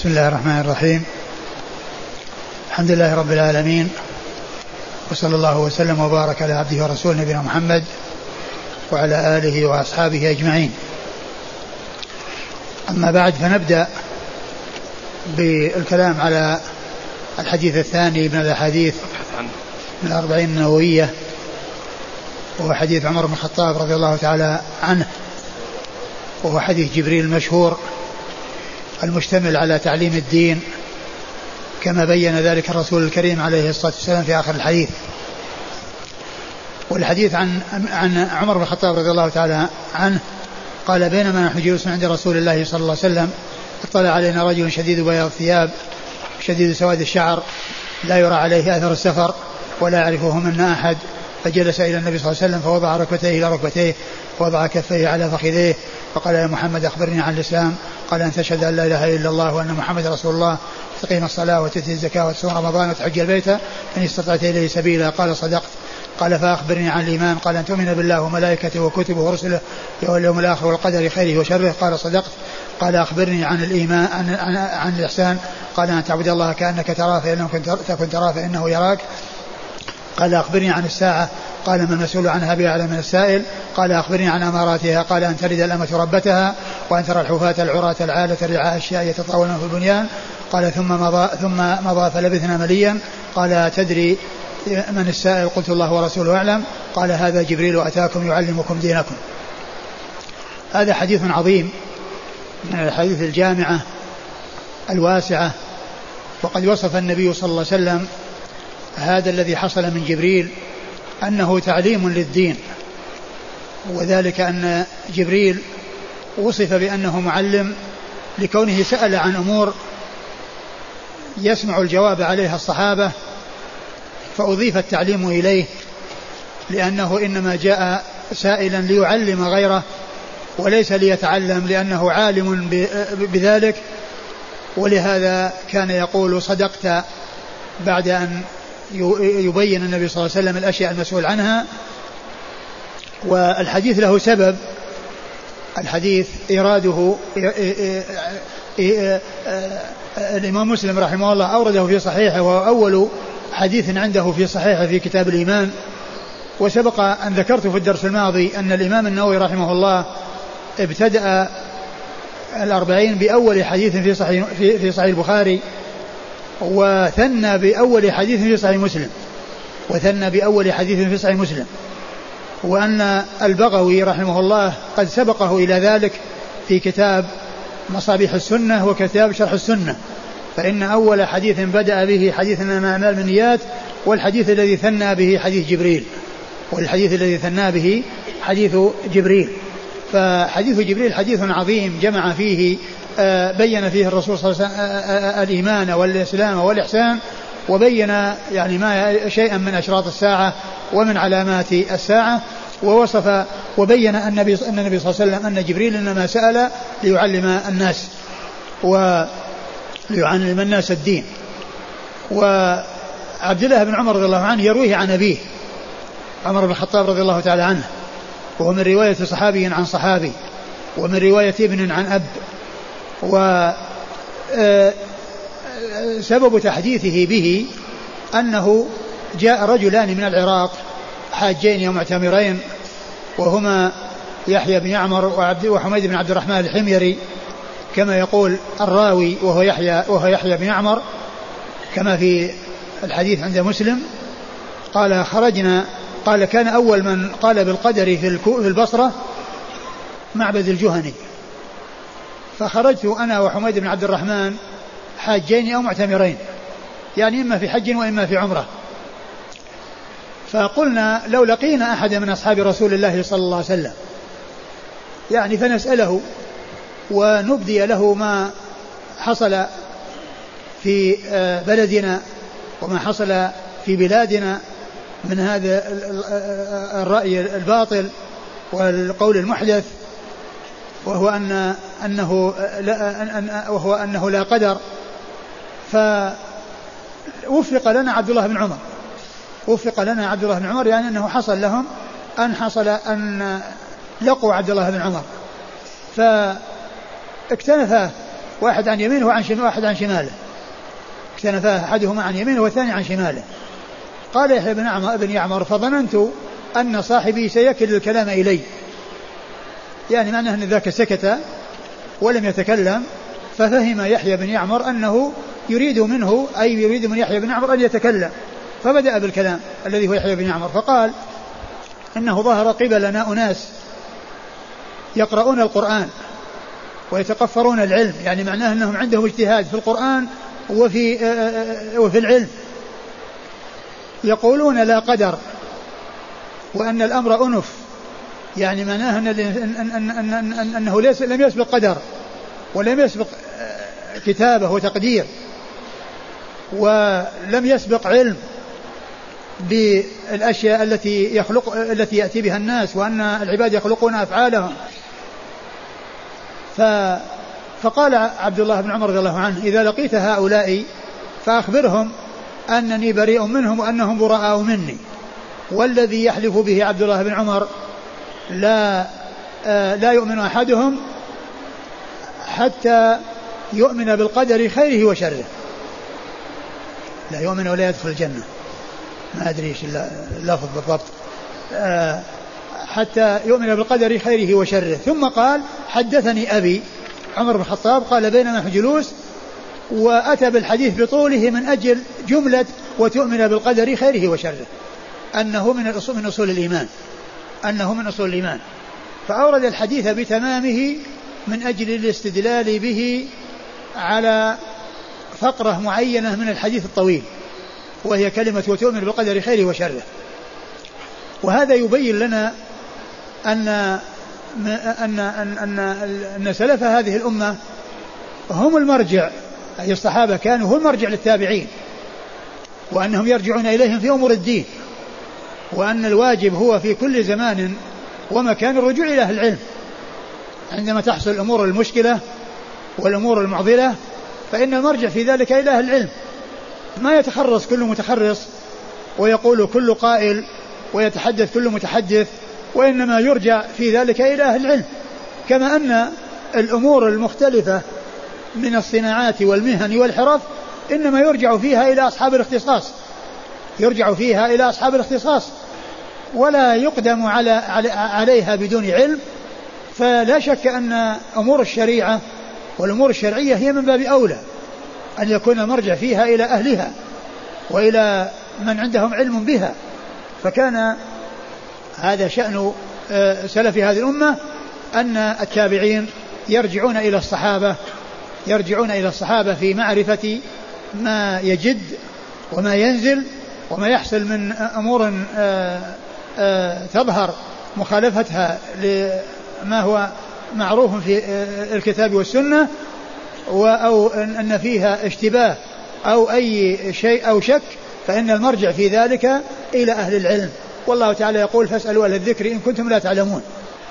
بسم الله الرحمن الرحيم. الحمد لله رب العالمين، وصلى الله وسلم وبارك على عبده ورسوله نبينا محمد وعلى آله وأصحابه أجمعين. أما بعد، فنبدأ بالكلام على الحديث الثاني من الأحاديث من الأربعين النووية، وهو حديث عمر بن الخطاب رضي الله تعالى عنه، وهو حديث جبريل المشهور المشتمل على تعليم الدين كما بين ذلك الرسول الكريم عليه الصلاة والسلام في آخر الحديث. والحديث عن عمر بن الخطاب رضي الله تعالى عنه قال: بينما نحن جلوس عند رسول الله صلى الله عليه وسلم اطلع علينا رجل شديد بياض الثياب شديد سواد الشعر لا يرى عليه أثر السفر ولا يعرفه منا أحد، فجلس إلى النبي صلى الله عليه وسلم فوضع ركبتيه إلى ركبتيه ووضع كفيه على فخذيه فقال: يا محمد أخبرني عن الإسلام. قال: أن تشهد أن لا إله إلا الله وأن محمد رسول الله، تقيم الصلاة وتؤتي الزكاة وتصوم رمضان وتحج البيت إن استطعت إليه سبيلا. قال: صدقت. قال: فأخبرني عن الإيمان. قال: أن تؤمن بالله وملائكته وكتبه ورسله واليوم الآخر والقدر خيره وشره. قال: صدقت. قال: أخبرني عن الإيمان عن الإحسان. قال: أن تعبد الله كأنك تراه فإن لم تكن تراه فإنه يراك. قال: أخبرني عن الساعة. قال: ما المسؤول عنها بأعلم من السائل. قال: أخبرني عن أماراتها. قال: أن تلد الأمة ربتها وأن ترى الحفاة العراة العالة الرعاء الشاء يتطاولون في البنيان. قال: ثم مضى فلبثنا مليا. قال: تدري من السائل؟ قلت: الله ورسوله أعلم. قال: هذا جبريل أتاكم يعلمكم دينكم. هذا حديث عظيم من الحديث الجامعة الواسعة، وقد وصف النبي صلى الله عليه وسلم هذا الذي حصل من جبريل أنه تعليم للدين، وذلك أن جبريل وصف بأنه معلم لكونه سأل عن أمور يسمع الجواب عليها الصحابة فأضيف التعليم إليه، لأنه إنما جاء سائلا ليعلم غيره وليس ليتعلم، لأنه عالم بذلك. ولهذا كان يقول: صدقت، بعد أن يبين النبي صلى الله عليه وسلم الأشياء المسؤول عنها. والحديث له سبب، الحديث إراده الإمام مسلم رحمه الله أورده في صحيحه، وهو أول حديث عنده في صحيحه في كتاب الإيمان. وسبق أن ذكرت في الدرس الماضي أن الإمام النووي رحمه الله ابتدأ الأربعين بأول حديث في صحيح البخاري، وثنى بأول حديث في صحيح مسلم، وأن البغوي رحمه الله قد سبقه إلى ذلك في كتاب مصابيح السنة وكتاب شرح السنة، فإن أول حديث بدأ به حديث الأعمال بالنيات، والحديث الذي ثنى به حديث جبريل. فحديث جبريل حديث عظيم جمع فيه بين فيه الرسول صلى الله عليه وسلم الإيمان والإسلام والإحسان، وبين يعني ما شيئا من أشراط الساعة ومن علامات الساعة، ووصف وبين أن النبي صلى الله عليه وسلم أن جبريل إنما سأل ليعلم الناس الدين. وعبد الله بن عمر رضي الله عنه يرويه عن أبيه عمر بن الخطاب رضي الله تعالى عنه، وهو من رواية صحابي عن صحابي، ومن رواية ابن عن أب. وسبب تحديثه به أنه جاء رجلان من العراق حاجين ومعتمرين، وهما يحيى بن يعمر وحميد بن عبد الرحمن الحميري كما يقول الراوي، وهو يحيى بن يعمر كما في الحديث عند مسلم. قال: خرجنا، قال: كان أول من قال بالقدر في البصرة معبد الجهني، فخرجت أنا وحميد بن عبد الرحمن حاجين أو معتمرين، يعني إما في حج وإما في عمرة. فقلنا: لو لقينا أحد من أصحاب رسول الله صلى الله عليه وسلم يعني فنسأله ونبدي له ما حصل في بلدنا وما حصل في بلادنا من هذا الرأي الباطل والقول المحدث، وهو أنه لا قدر. فوفق لنا عبد الله بن عمر، يعني أنه حصل لهم أن لقوا عبد الله بن عمر، فاكتنف واحد عن يمينه واحد عن شماله، اكتنفاه أحدهما عن يمينه والثاني عن شماله. قال يحيى بن يعمر فظننت أن صاحبي سيكل الكلام إلي، يعني معناه أن ذاك سكت ولم يتكلم، ففهم يحيى بن يعمر أنه يريد منه أي يريد من يحيى بن يعمر أن يتكلم، فبدأ بالكلام الذي هو يحيى بن يعمر فقال إنه ظهر قبلنا أناس يقرؤون القرآن ويتقفرون العلم، يعني معناه أنهم عندهم اجتهاد في القرآن وفي العلم، يقولون لا قدر وأن الأمر أنف، يعني معناه أنه لم يسبق قدر ولم يسبق كتابه وتقدير ولم يسبق علم بالأشياء التي يأتي بها الناس، وأن العباد يخلقون أفعالهم. فقال عبد الله بن عمر رضي الله عنه إذا لقيت هؤلاء فأخبرهم أنني بريء منهم وأنهم براء مني. والذي يحلف به عبد الله بن عمر لا يؤمن أحدهم حتى يؤمن بالقدر خيره وشره. لا يؤمن ولا يدخل الجنة، ما أدري إيش اللفظ بالضبط، حتى يؤمن بالقدر خيره وشره. ثم قال حدثني أبي عمر بن الخطاب قال بينما نحن جلوس، وأتى بالحديث بطوله من أجل جملة وتؤمن بالقدر خيره وشره، أنه من أصول الإيمان، فأورد الحديث بتمامه من أجل الاستدلال به على فقرة معينة من الحديث الطويل، وهي كلمة وتؤمن بالقدر خيره وشره. وهذا يبين لنا أن سلف هذه الأمة هم المرجع، أي الصحابة كانوا هم المرجع للتابعين، وأنهم يرجعون إليهم في أمور الدين، وأن الواجب هو في كل زمان ومكان الرجوع إلى أهل العلم. عندما تحصل الأمور المشكلة والأمور المعضلة فإن المرجع في ذلك إلى أهل العلم، ما يتخرص كل متخرص ويقول كل قائل ويتحدث كل متحدث، وإنما يرجع في ذلك إلى أهل العلم. كما أن الأمور المختلفة من الصناعات والمهن والحرف إنما يرجع فيها إلى أصحاب الاختصاص، ولا يقدم عليها بدون علم. فلا شك أن أمور الشريعة والأمور الشرعية هي من باب أولى أن يكون المرجع فيها إلى أهلها وإلى من عندهم علم بها. فكان هذا شأن سلف هذه الأمة، أن التابعين يرجعون إلى الصحابة في معرفة ما يجد وما ينزل وما يحصل من أمور تظهر مخالفتها لما هو معروف في الكتاب والسنة، أو أن فيها اشتباه أو أي شيء أو شك، فإن المرجع في ذلك إلى أهل العلم. والله تعالى يقول فاسألوا أهل الذكر إن كنتم لا تعلمون.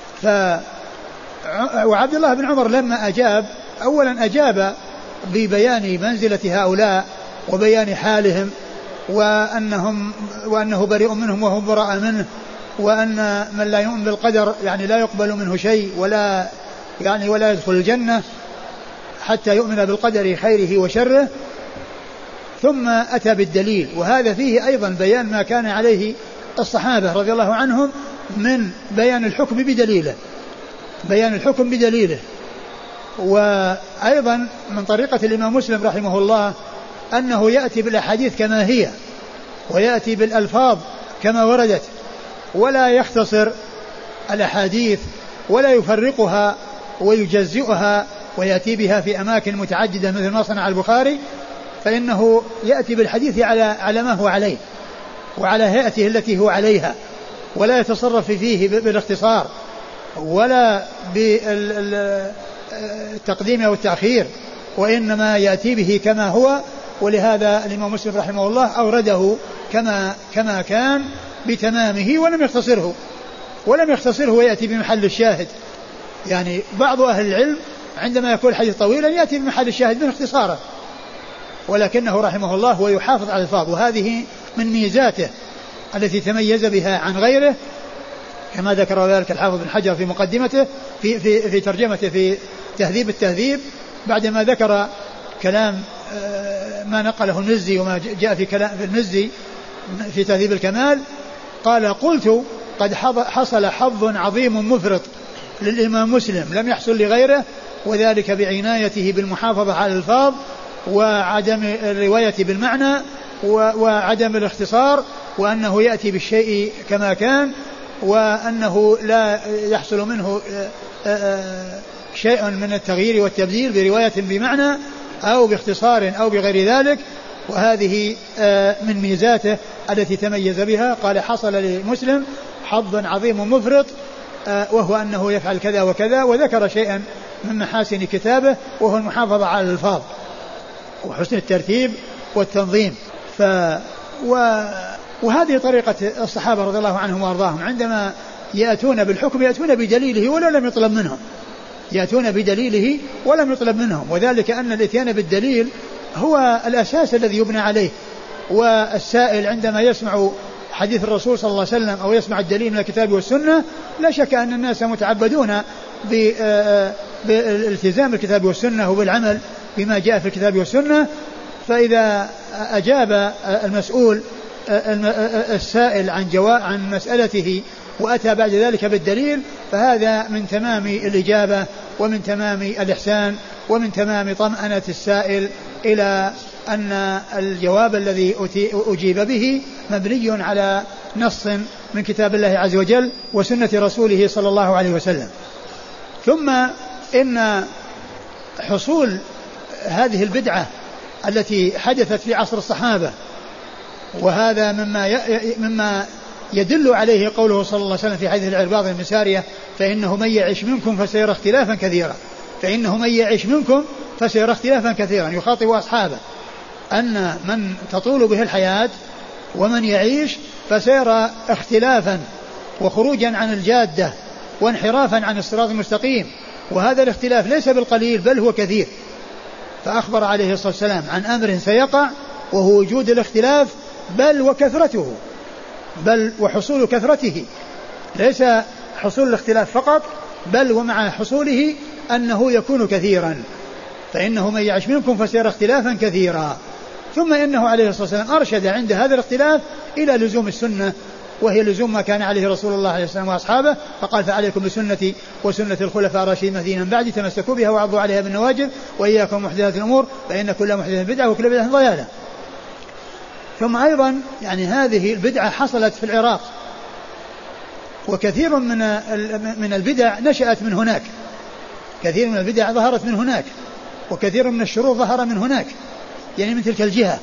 وعبد الله بن عمر لما أجاب أولا أجاب ببيان منزلة هؤلاء وبيان حالهم، وأنه بريء منهم وهم براء منه، وأن من لا يؤمن بالقدر يعني لا يقبل منه شيء ولا يدخل الجنة حتى يؤمن بالقدر خيره وشره. ثم أتى بالدليل، وهذا فيه أيضا بيان ما كان عليه الصحابة رضي الله عنهم من بيان الحكم بدليله. وأيضا من طريقة الإمام مسلم رحمه الله أنه يأتي بالأحاديث كما هي، ويأتي بالألفاظ كما وردت، ولا يختصر الأحاديث ولا يفرقها ويجزئها ويأتي بها في أماكن متعددة مثل ما صنع البخاري، فإنه يأتي بالحديث على ما هو عليه وعلى هيئته التي هو عليها، ولا يتصرف فيه بالاختصار ولا بالتقديم أو التأخير، وإنما يأتي به كما هو. ولهذا الإمام مسلم رحمه الله أورده كما كان بتمامه ولم يختصره ويأتي بمحل الشاهد. يعني بعض أهل العلم عندما يكون الحديث طويلا يأتي بمحل الشاهد من اختصاره، ولكنه رحمه الله هو يحافظ على الألفاظ، وهذه من ميزاته التي تميز بها عن غيره، كما ذكر ذلك الحافظ بن حجر في مقدمته في ترجمته في تهذيب التهذيب، بعدما ذكر كلام ما نقله المزي وما جاء في كلام في المزي في تهذيب الكمال، قال قلت قد حصل حظ عظيم مفرط للإمام مسلم لم يحصل لغيره، وذلك بعنايته بالمحافظة على الألفاظ وعدم الرواية بالمعنى وعدم الاختصار، وأنه يأتي بالشيء كما كان، وأنه لا يحصل منه شيء من التغيير والتبديل برواية بمعنى أو باختصار أو بغير ذلك. وهذه من ميزاته التي تميز بها. قال حصل لمسلم حظ عظيم مفرط وهو أنه يفعل كذا وكذا، وذكر شيئا من محاسن كتابه وهو المحافظة على الألفاظ وحسن الترتيب والتنظيم. وهذه طريقة الصحابة رضي الله عنهم وأرضاهم، عندما يأتون بالحكم يأتون بدليله ولا لم يطلب منهم، يأتون بدليله ولم يطلب منهم، وذلك أن الاتيان بالدليل هو الأساس الذي يبنى عليه. والسائل عندما يسمع حديث الرسول صلى الله عليه وسلم أو يسمع الدليل من الكتاب والسنة لا شك أن الناس متعبدون بالالتزام الكتاب والسنة وبالعمل بما جاء في الكتاب والسنة. فإذا أجاب المسؤول السائل عن مسألته وأتى بعد ذلك بالدليل فهذا من تمام الإجابة ومن تمام الإحسان ومن تمام طمأنة السائل إلى أن الجواب الذي أجيب به مبني على نص من كتاب الله عز وجل وسنة رسوله صلى الله عليه وسلم. ثم إن حصول هذه البدعة التي حدثت في عصر الصحابة، وهذا مما يدل عليه قوله صلى الله عليه وسلم في حديث العرباض بن سارية فإنه من يعش منكم فسيرى اختلافا كثيرا، فإنه من يعش منكم فسيرى اختلافا كثيرا، يخاطب أصحابه أن من تطول به الحياة ومن يعيش فسيرى اختلافا وخروجا عن الجادة وانحرافا عن الصراط المستقيم، وهذا الاختلاف ليس بالقليل بل هو كثير. فأخبر عليه الصلاة والسلام عن أمر سيقع وهو وجود الاختلاف بل وكثرته، بل وحصول كثرته، ليس حصول الاختلاف فقط بل ومع حصوله أنه يكون كثيرا، فإنه من يعش منكم فسيرى اختلافا كثيرا. ثم إنه عليه الصلاة والسلام أرشد عند هذا الاختلاف إلى لزوم السنة، وهي لزوم ما كان عليه رسول الله عليه الصلاة والسلام وأصحابه، فقال فعليكم بسنتي وسنة الخلفاء الراشدين المهديين من بعدي تمسكوا بها وعضوا عليها بالنواجذ وإياكم محدثات الأمور فإن كل محدثة بدعة وكل بدعة ضلالة. ثم أيضا يعني هذه البدعة حصلت في العراق، وكثير من البدع نشأت من هناك، كثير من البدع ظهرت من هناك، وكثير من الشرور ظهر من هناك، يعني من تلك الجهة.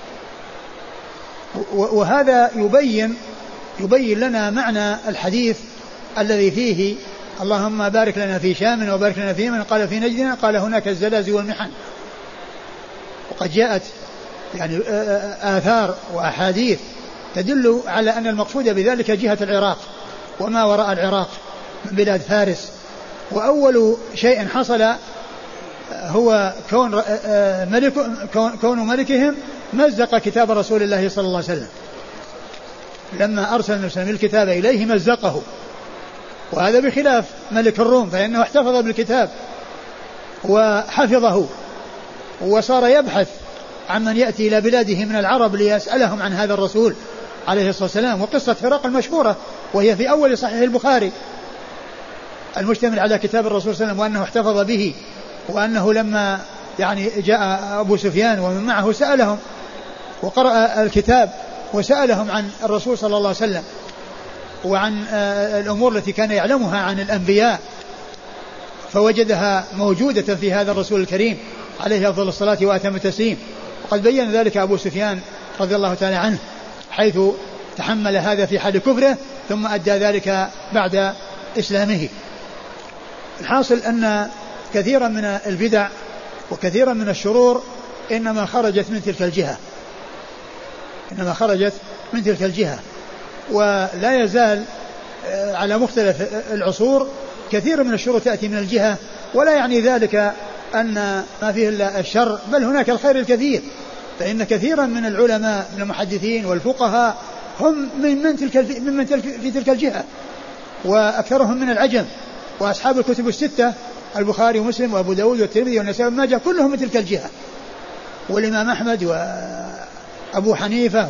وهذا يبين لنا معنى الحديث الذي فيه اللهم بارك لنا في شام وبارك لنا في يمن قال في نجدنا قال هناك الزلازل والمحن. وقد جاءت يعني آثار وأحاديث تدل على أن المقصود بذلك جهة العراق وما وراء العراق من بلاد فارس. وأول شيء حصل هو كون ملكهم مزق كتاب رسول الله صلى الله عليه وسلم، لما أرسل النبي صلى الله عليه وسلم الكتاب إليه مزقه، وهذا بخلاف ملك الروم فإنه احتفظ بالكتاب وحفظه وصار يبحث عن من يأتي إلى بلاده من العرب ليسألهم عن هذا الرسول عليه الصلاة والسلام. وقصة هرقل المشهورة وهي في أول صحيح البخاري المشتمل على كتاب الرسول صلى الله عليه وسلم وأنه احتفظ به، وأنه لما يعني جاء أبو سفيان ومن معه سألهم وقرأ الكتاب وسألهم عن الرسول صلى الله عليه وسلم وعن الأمور التي كان يعلمها عن الأنبياء فوجدها موجودة في هذا الرسول الكريم عليه أفضل الصلاة وأتم التسليم. وقد بين ذلك أبو سفيان رضي الله تعالى عنه حيث تحمل هذا في حال كفره ثم أدى ذلك بعد إسلامه. الحاصل أن كثيرا من البدع وكثيرا من الشرور إنما خرجت من تلك الجهة، ولا يزال على مختلف العصور كثير من الشرور تأتي من الجهة، ولا يعني ذلك أن ما فيه إلا الشر بل هناك الخير الكثير، فإن كثيرا من العلماء من المحدثين والفقهاء هم في تلك الجهة، وأكثرهم من العجم، وأصحاب الكتب الستة البخاري ومسلم وأبو داود والترمذي والنسائي وابن ماجه كلهم من تلك الجهة، والإمام أحمد وأبو حنيفة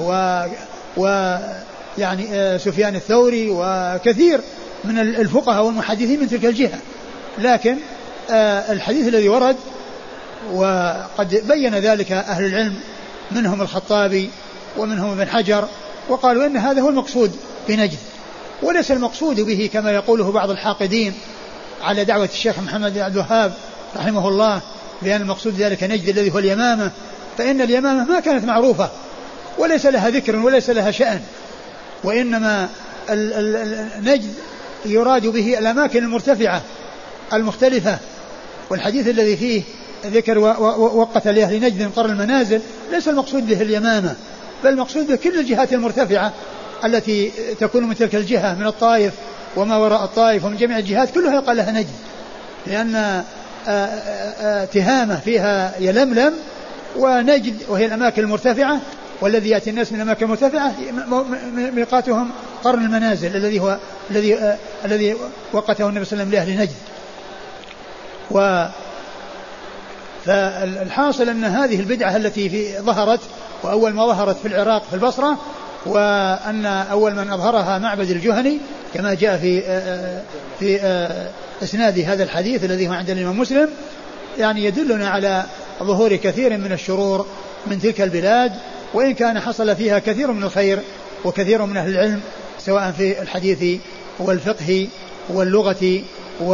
يعني سفيان الثوري وكثير من الفقهاء والمحدثين من تلك الجهة. لكن الحديث الذي ورد وقد بين ذلك أهل العلم منهم الخطابي ومنهم ابن حجر وقالوا إن هذا هو المقصود بنجد، وليس المقصود به كما يقوله بعض الحاقدين على دعوة الشيخ محمد بن عبد الوهاب رحمه الله بأن المقصود ذلك نجد الذي هو اليمامة، فإن اليمامة ما كانت معروفة وليس لها ذكر وليس لها شأن، وإنما النجد يراد به الأماكن المرتفعة المختلفة. والحديث الذي فيه ذكر وقت لأهل نجد قرن المنازل ليس المقصود به اليمامة، بل المقصود به كل الجهات المرتفعة التي تكون من تلك الجهة من الطائف وما وراء الطائف ومن جميع الجهات كلها يقال لها نجد، لأن تهامة فيها يلملم، ونجد وهي الأماكن المرتفعة، والذي يأتي الناس من الأماكن المرتفعة ميقاتهم قرن المنازل الذي وقته النبي صلى الله عليه وسلم لأهل نجد. فالحاصل أن هذه البدعة التي ظهرت، وأول ما ظهرت في العراق في البصرة، وأن أول من أظهرها معبد الجهني كما جاء في إسناد هذا الحديث الذي هو عند الإمام مسلم، يعني يدلنا على ظهور كثير من الشرور من تلك البلاد، وإن كان حصل فيها كثير من الخير وكثير من أهل العلم سواء في الحديث والفقه واللغة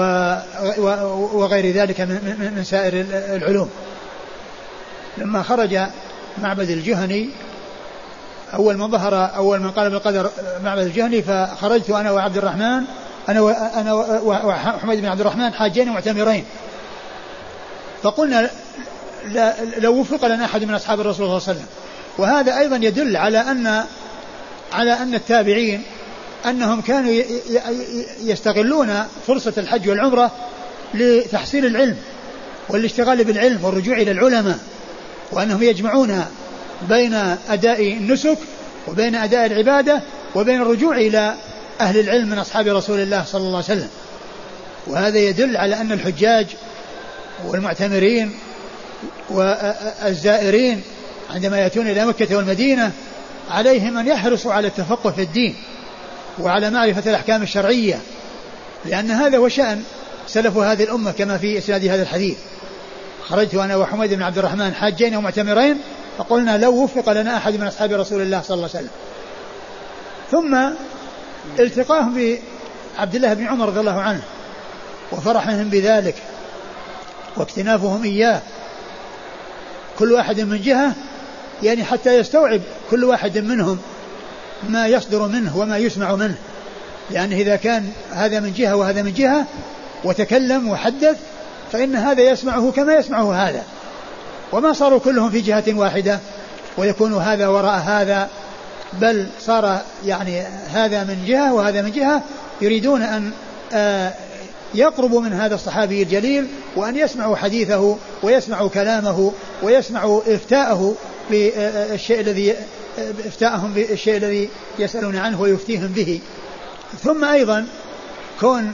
وغير ذلك من سائر العلوم. لما خرج معبد الجهني أول من قال بالقدر معبد الجهني، فخرجت أنا وعبد الرحمن أنا وحميد بن عبد الرحمن حاجين معتمرين، فقلنا لو وفق لنا أحد من أصحاب الرسول صلى الله عليه وسلم. وهذا أيضا يدل على أن التابعين أنهم كانوا يستغلون فرصة الحج والعمرة لتحصيل العلم والاشتغال بالعلم والرجوع إلى العلماء، وأنهم يجمعون بين أداء النسك وبين أداء العبادة وبين الرجوع إلى أهل العلم من أصحاب رسول الله صلى الله عليه وسلم. وهذا يدل على أن الحجاج والمعتمرين والزائرين عندما يأتون إلى مكة والمدينة عليهم أن يحرصوا على التفقه في الدين وعلى معرفة الأحكام الشرعية، لأن هذا هو شأن سلف هذه الأمة كما في إسناد هذا الحديث. خرجت أنا وحميد بن عبد الرحمن حاجين ومعتمرين، فقلنا لو وفق لنا أحد من أصحاب رسول الله صلى الله عليه وسلم. ثم التقاهم بعبد الله بن عمر رضي الله عنه وفرحهم بذلك واكتنافهم إياه، كل واحد من جهة، يعني حتى يستوعب كل واحد منهم ما يصدر منه وما يسمع منه، لأن إذا كان هذا من جهة وهذا من جهة وتكلم وحدث فإن هذا يسمعه كما يسمعه هذا، وما صاروا كلهم في جهة واحدة ويكون هذا وراء هذا، بل صار يعني هذا من جهة وهذا من جهة، يريدون أن يقربوا من هذا الصحابي الجليل وأن يسمعوا حديثه ويسمعوا كلامه ويسمعوا إفتاءه بالشيء الذي إفتاءهم بالشيء الذي يسألون عنه ويفتيهم به. ثم أيضا كون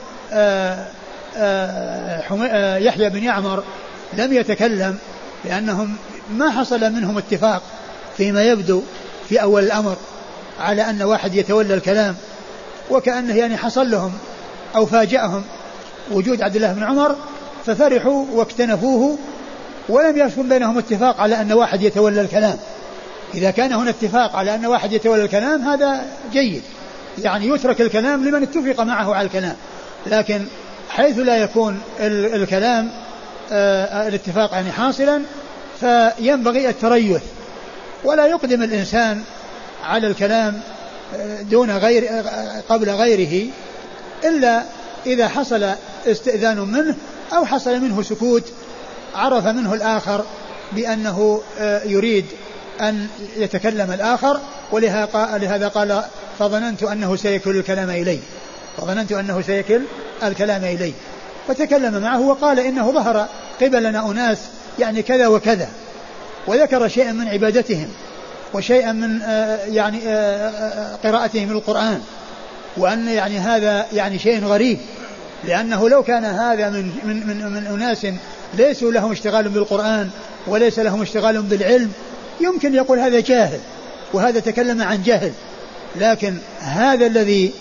يحيى بن يعمر لم يتكلم لأنهم ما حصل منهم اتفاق فيما يبدو في أول الأمر على أن واحد يتولى الكلام، وكأنه يعني حصل لهم أو فاجأهم وجود عبد الله بن عمر ففرحوا واكتنفوه، ولم يكن بينهم اتفاق على أن واحد يتولى الكلام. إذا كان هنا اتفاق على أن واحد يتولى الكلام هذا جيد، يعني يترك الكلام لمن اتفق معه على الكلام، لكن حيث لا يكون الكلام الاتفاق يعني حاصلا فينبغي التريث، ولا يقدم الإنسان على الكلام قبل غيره إلا إذا حصل استئذان منه أو حصل منه سكوت عرف منه الآخر بأنه يريد أن يتكلم الآخر، ولهذا قال فظننت أنه سيكل الكلام إلي فتكلم معه وقال إنه ظهر قبلنا أناس يعني كذا وكذا، وذكر شيئا من عبادتهم وشيئا من يعني قراءتهم للقرآن، وأن يعني هذا يعني شيء غريب، لأنه لو كان هذا من أناس ليسوا لهم اشتغال بالقرآن وليس لهم اشتغال بالعلم يمكن يقول هذا جاهل وهذا تكلم عن جهل، لكن هذا الذي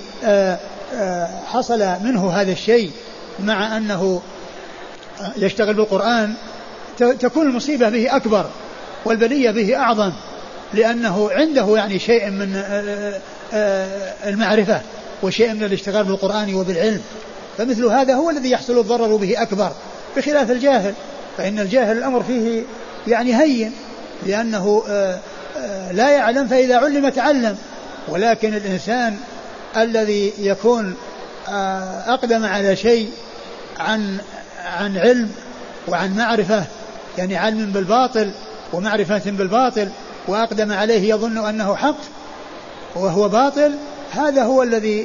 حصل منه هذا الشيء مع أنه يشتغل بالقرآن تكون المصيبة به أكبر والبلية به أعظم، لأنه عنده يعني شيء من المعرفة وشيء من الاشتغال بالقرآن وبالعلم، فمثل هذا هو الذي يحصل الضرر به أكبر، بخلاف الجاهل فإن الجاهل الأمر فيه يعني هين لأنه لا يعلم، فإذا علم تعلم. ولكن الإنسان الذي يكون أقدم على شيء عن علم وعن معرفة، يعني علم بالباطل ومعرفة بالباطل، وأقدم عليه يظن أنه حق وهو باطل، هذا هو الذي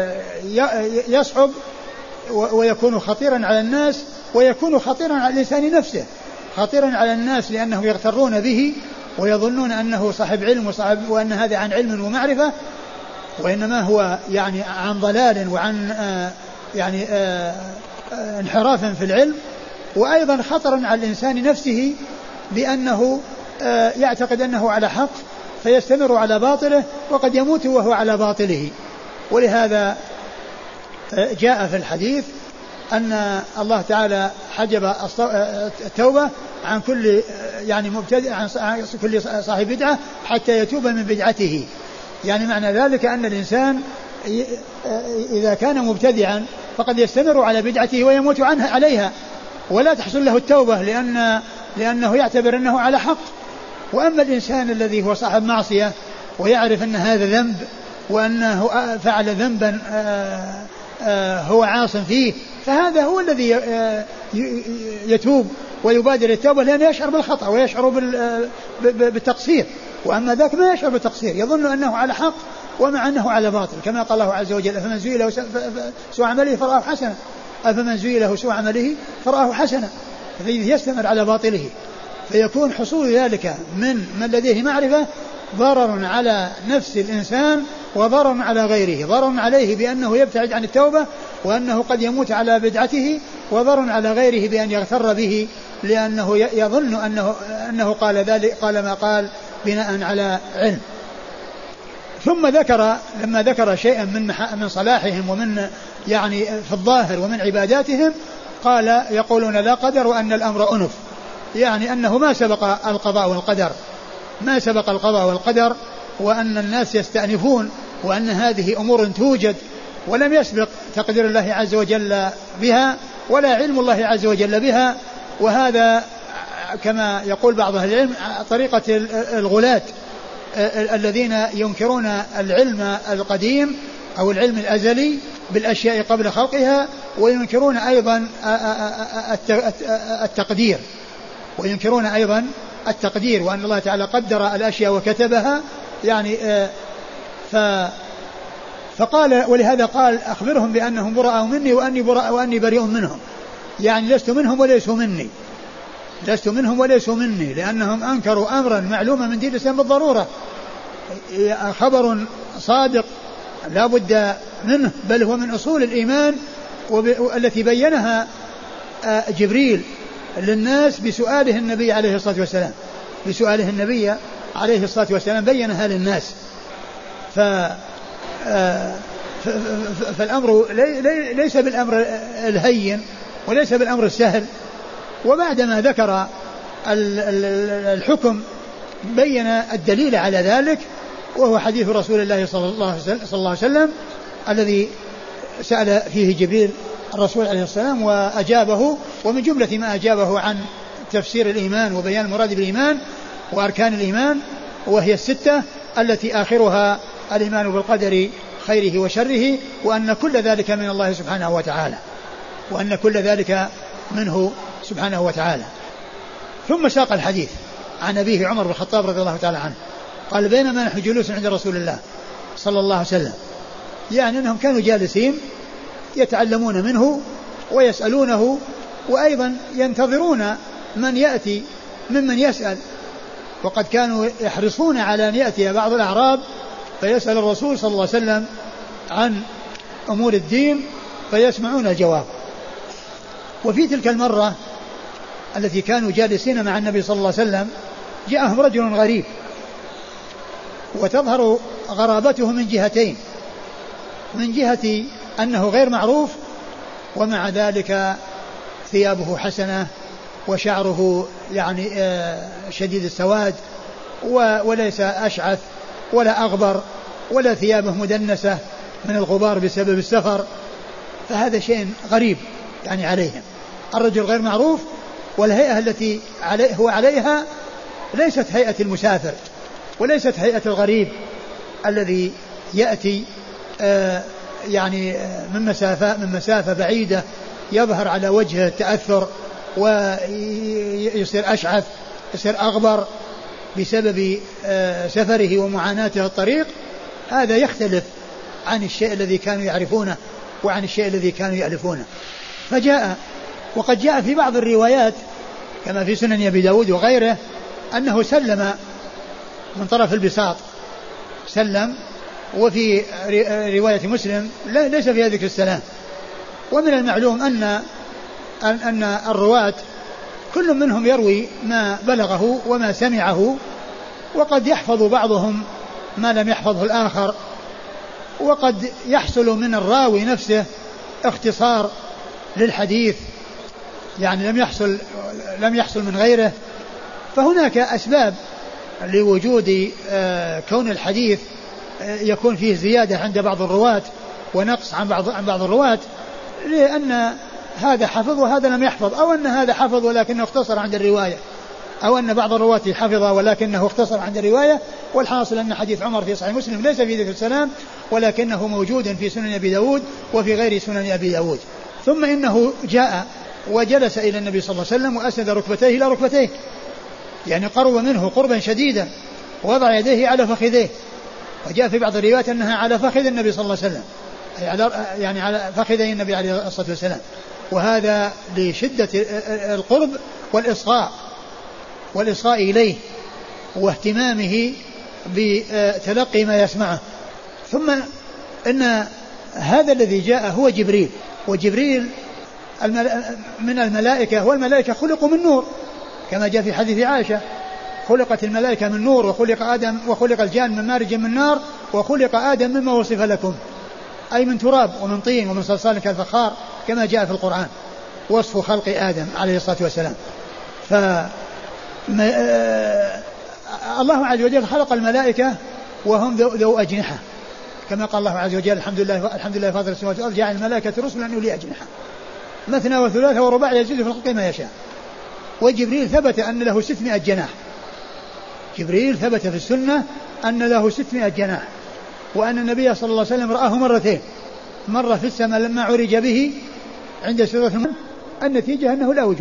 يصعب ويكون خطيرا على الناس، ويكون خطيرا على الإنسان نفسه، خطيرا على الناس لأنهم يغترون به ويظنون أنه صاحب علم وأن هذا عن علم ومعرفة، وإنما هو يعني عن ضلال وعن يعني انحراف في العلم. وأيضا خطرا على الإنسان نفسه بأنه يعتقد أنه على حق فيستمر على باطله وقد يموت وهو على باطله. ولهذا جاء في الحديث أن الله تعالى حجب التوبة عن كل يعني مبتدع، عن كل صاحب بدعة حتى يتوب من بدعته. يعني معنى ذلك أن الإنسان إذا كان مبتدعا فقد يستمر على بدعته ويموت عنها عليها ولا تحصل له التوبة لأنه يعتبر أنه على حق. وأما الإنسان الذي هو صاحب معصية ويعرف أن هذا ذنب وأنه فعل ذنبا هو عاص فيه، فهذا هو الذي يتوب ويبادر التوبة لأنه يشعر بالخطأ ويشعر بالتقصير. وأما ذاك ما يشعر بالتقصير، يظن أنه على حق ومع أنه على باطل، كما قال الله عز وجل أفمن زوي له سوء عمله فرآه حسنا، أفمن زوي له سوء عمله فرآه حسنا، يستمر على باطله، فيكون حصول ذلك من لديه معرفة ضرر على نفس الإنسان وضرر على غيره، ضرر عليه بأنه يبتعد عن التوبة وأنه قد يموت على بدعته، وضرر على غيره بأن يغتر به لأنه يظن أنه قال ذلك، قال ما قال بناء على علم. ثم لما ذكر شيئا من صلاحهم ومن يعني في الظاهر ومن عباداتهم قال يقولون لا قدر وأن الأمر أنف، يعني أنه ما سبق القضاء والقدر، ما سبق القضاء والقدر، وأن الناس يستأنفون وأن هذه أمور توجد ولم يسبق تقدير الله عز وجل بها ولا علم الله عز وجل بها. وهذا كما يقول بعض أهل العلم طريقة الغلاة الذين ينكرون العلم القديم أو العلم الأزلي بالأشياء قبل خلقها، وينكرون أيضا التقدير، وينكرون أيضا التقدير وأن الله تعالى قدر الأشياء وكتبها، يعني فقال ولهذا قال أخبرهم بأنهم براء مني وأني بريء منهم، يعني لست منهم وليسوا مني، لست منهم وليسوا مني، لأنهم أنكروا أمرا معلوما من دين الإسلام بالضرورة، خبر صادق لا بد منه، بل هو من أصول الإيمان التي بينها جبريل للناس بسؤاله النبي عليه الصلاة والسلام، بسؤاله النبي عليه الصلاة والسلام بينها للناس. فالأمر ليس بالأمر الهين وليس بالأمر السهل. وبعدما ذكر الحكم بين الدليل على ذلك، وهو حديث رسول الله صلى الله عليه وسلم الذي سأل فيه جبريل الرسول عليه السلام وأجابه، ومن جملة ما أجابه عن تفسير الإيمان وبيان المراد بالإيمان وأركان الإيمان، وهي الستة التي آخرها الإيمان بالقدر خيره وشره، وأن كل ذلك من الله سبحانه وتعالى، وأن كل ذلك منه سبحانه وتعالى. ثم ساق الحديث عن أبيه عمر بن الخطاب رضي الله تعالى عنه قال بينما نحن جلوس عند رسول الله صلى الله عليه وسلم، يعني أنهم كانوا جالسين يتعلمون منه ويسألونه، وأيضا ينتظرون من يأتي ممن يسأل، وقد كانوا يحرصون على أن يأتي بعض الأعراب فيسأل الرسول صلى الله عليه وسلم عن أمور الدين فيسمعون الجواب. وفي تلك المرة التي كانوا جالسين مع النبي صلى الله عليه وسلم جاءهم رجل غريب، وتظهر غرابته من جهتين: من جهة أنه غير معروف، ومع ذلك ثيابه حسنة وشعره يعني شديد السواد، وليس أشعث ولا أغبر، ولا ثيابه مدنسة من الغبار بسبب السفر، فهذا شيء غريب يعني عليهم. الرجل غير معروف، والهيئة التي هو عليها ليست هيئة المسافر، وليست هيئة الغريب الذي يأتي يعني من مسافة بعيدة، يظهر على وجهه التأثر ويصير أشعث، يصير أغبر بسبب سفره ومعاناته الطريق. هذا يختلف عن الشيء الذي كانوا يعرفونه وعن الشيء الذي كانوا يألفونه. فجاء، وقد جاء في بعض الروايات كما في سنن أبي داود وغيره أنه سلم من طرف البساط، سلم. وفي رواية مسلم ليس فيها ذكر السلام. ومن المعلوم أن الرواة كل منهم يروي ما بلغه وما سمعه، وقد يحفظ بعضهم ما لم يحفظه الآخر، وقد يحصل من الراوي نفسه اختصار للحديث، يعني لم يحصل من غيره. فهناك أسباب لوجود كون الحديث يكون فيه زيادة عند بعض الرواة ونقص عن بعض الرواة، لأن هذا حفظ وهذا لم يحفظ، أو أن هذا حفظ ولكنه اختصر عند الرواية، أو أن بعض الرواة حفظ ولكنه اختصر عند الرواية. والحاصل أن حديث عمر في صحيح مسلم ليس في ذكر السلام، ولكنه موجود في سنن أبي داود وفي غير سنن أبي داود. ثم إنه جاء وجلس إلى النبي صلى الله عليه وسلم وأسند ركبتيه إلى ركبتيه، يعني قرب منه قربا شديدا، ووضع يديه على فخذيه. وجاء في بعض الروايات أنها على فخذ النبي صلى الله عليه وسلم، يعني على فخذي النبي عليه الصلاة والسلام. وهذا لشدة القرب والإصغاء إليه واهتمامه بتلقي ما يسمعه. ثم إن هذا الذي جاء هو جبريل، وجبريل من الملائكة، والملائكة خلقوا من نور كما جاء في حديث عائشة: خلقت الملائكة من نور، وخلق الجان من مارج من نار، وخلق آدم مما وصف لكم، أي من تراب ومن طين ومن صلصال كالفخار، كما جاء في القرآن وصف خلق آدم عليه الصلاة والسلام. الله عز وجل خلق الملائكة وهم ذو أجنحة، كما قال الله عز وجل: الحمد لله فاطر السماوات والأرض جعل الملائكة رسلا أولي أجنحة مثنى وثلاث ورباع يزيد في الخلق ما يشاء. وجبريل ثبت أن له 600 جناح، جبريل ثبت في السنة أن له 600 جناح، وأن النبي صلى الله عليه وسلم رآه مرتين، مرة في السماء لما عرج به عند سدرة المنتهى. النتيجة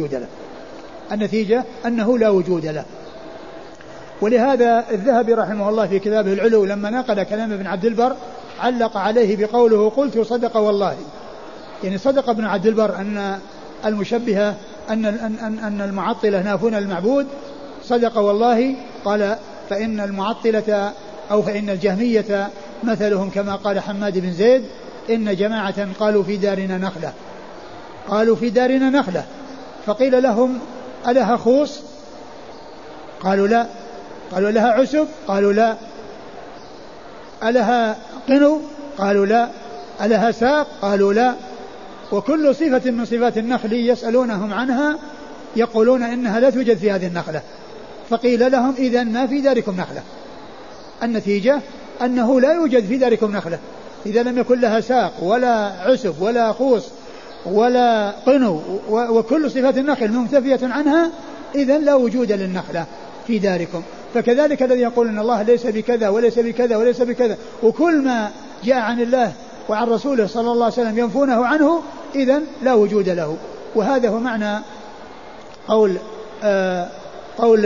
أنه لا وجود له. ولهذا الذهبي رحمه الله في كتابه العلو لما نقل كلام ابن عبد البر علق عليه بقوله: قلت صدق والله. يعني صدق ابن عبد البر أن المشبهة أن المعطلة نافون المعبود، صدق والله. قال: فإن المعطلة أو فإن الجهمية مثلهم كما قال حماد بن زيد: إن جماعة قالوا في دارنا نخلة، فقيل لهم: ألها خوص؟ قالوا لا. قالوا: لها عسب؟ قالوا لا. ألها قنو؟ قالوا لا. ألها ساق؟ قالوا لا. وكل صفة من صفات النخل يسألونهم عنها يقولون إنها لا توجد في هذه النخلة. فقيل لهم: إذن ما في داركم نخلة. النتيجة أنه لا يوجد في داركم نخلة إذا لم يكن لها ساق ولا عسب ولا خوص ولا قنو وكل صفات النخل منتفية عنها، إذن لا وجود للنخلة في داركم. فكذلك الذي يقول أن الله ليس بكذا وليس بكذا وليس بكذا، وكل ما جاء عن الله وعن رسوله صلى الله عليه وسلم ينفونه عنه، إذن لا وجود له. وهذا هو معنى قول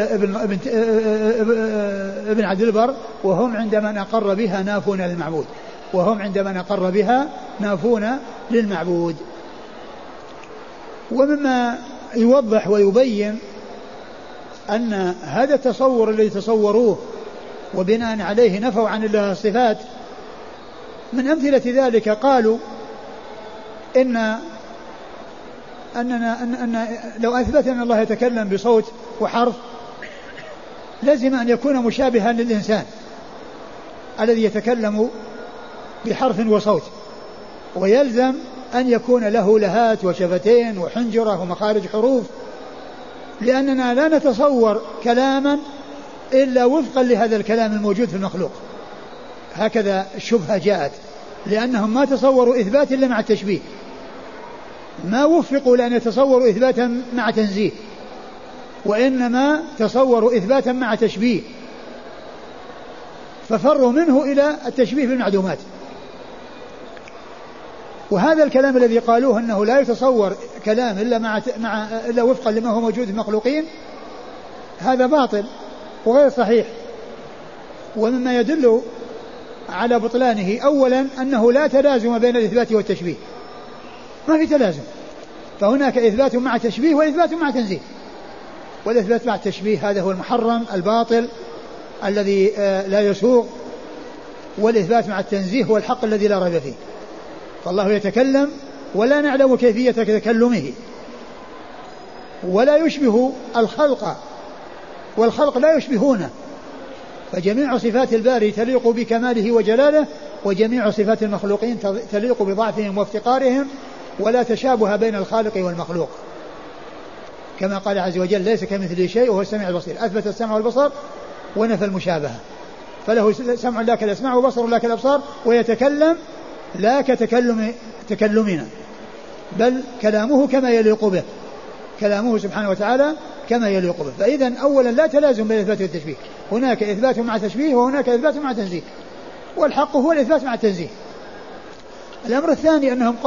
ابن عبد البر: وهم عندما نقر بها نافون للمعبود. وهم عندما نقر بها نافون للمعبود. ومما يوضح ويبين أن هذا التصور الذي تصوروه وبناء عليه نفوا عن الله الصفات، من أمثلة ذلك قالوا أن لو أثبت أن الله يتكلم بصوت وحرف لازم أن يكون مشابها للإنسان الذي يتكلم بحرف وصوت، ويلزم أن يكون له لهات وشفتين وحنجرة ومخارج حروف، لأننا لا نتصور كلاما إلا وفقا لهذا الكلام الموجود في المخلوق. هكذا الشبهة جاءت، لأنهم ما تصوروا إثبات إلا مع التشبيه، ما وفقوا لأن يتصوروا إثباتا مع تنزيه، وإنما تصوروا إثباتا مع تشبيه، ففروا منه إلى التشبيه بالمعدومات. وهذا الكلام الذي قالوه أنه لا يتصور كلام إلا وفقا لما هو موجود في المخلوقين، هذا باطل وغير صحيح. ومما يدل على بطلانه أولا أنه لا تلازم بين الإثبات والتشبيه، ما في تلازم، فهناك إثبات مع تشبيه وإثبات مع تنزيه، والإثبات مع التشبيه هذا هو المحرم الباطل الذي لا يسوغ، والإثبات مع التنزيه هو الحق الذي لا ريب فيه. فالله يتكلم ولا نعلم كيفية تكلمه، ولا يشبه الخلق والخلق لا يشبهونه، فجميع صفات الباري تليق بكماله وجلاله، وجميع صفات المخلوقين تليق بضعفهم وافتقارهم، ولا تشابه بين الخالق والمخلوق، كما قال عز وجل ليس كمثله شيء وهو السميع البصير، أثبت السمع والبصر ونفى المشابهة، فله سمع لا كالأسماع وبصر لا كالأبصار، ويتكلم لا تكلمنا، بل كلامه كما يليق به، كلامه سبحانه وتعالى كما يليق به. فإذا أولا لا تلازم بين الإثبات والتشبيه، هناك إثبات مع تشبيه وهناك إثبات مع تنزيه، والحق هو الإثبات مع التنزيه. الأمر الثاني أنهم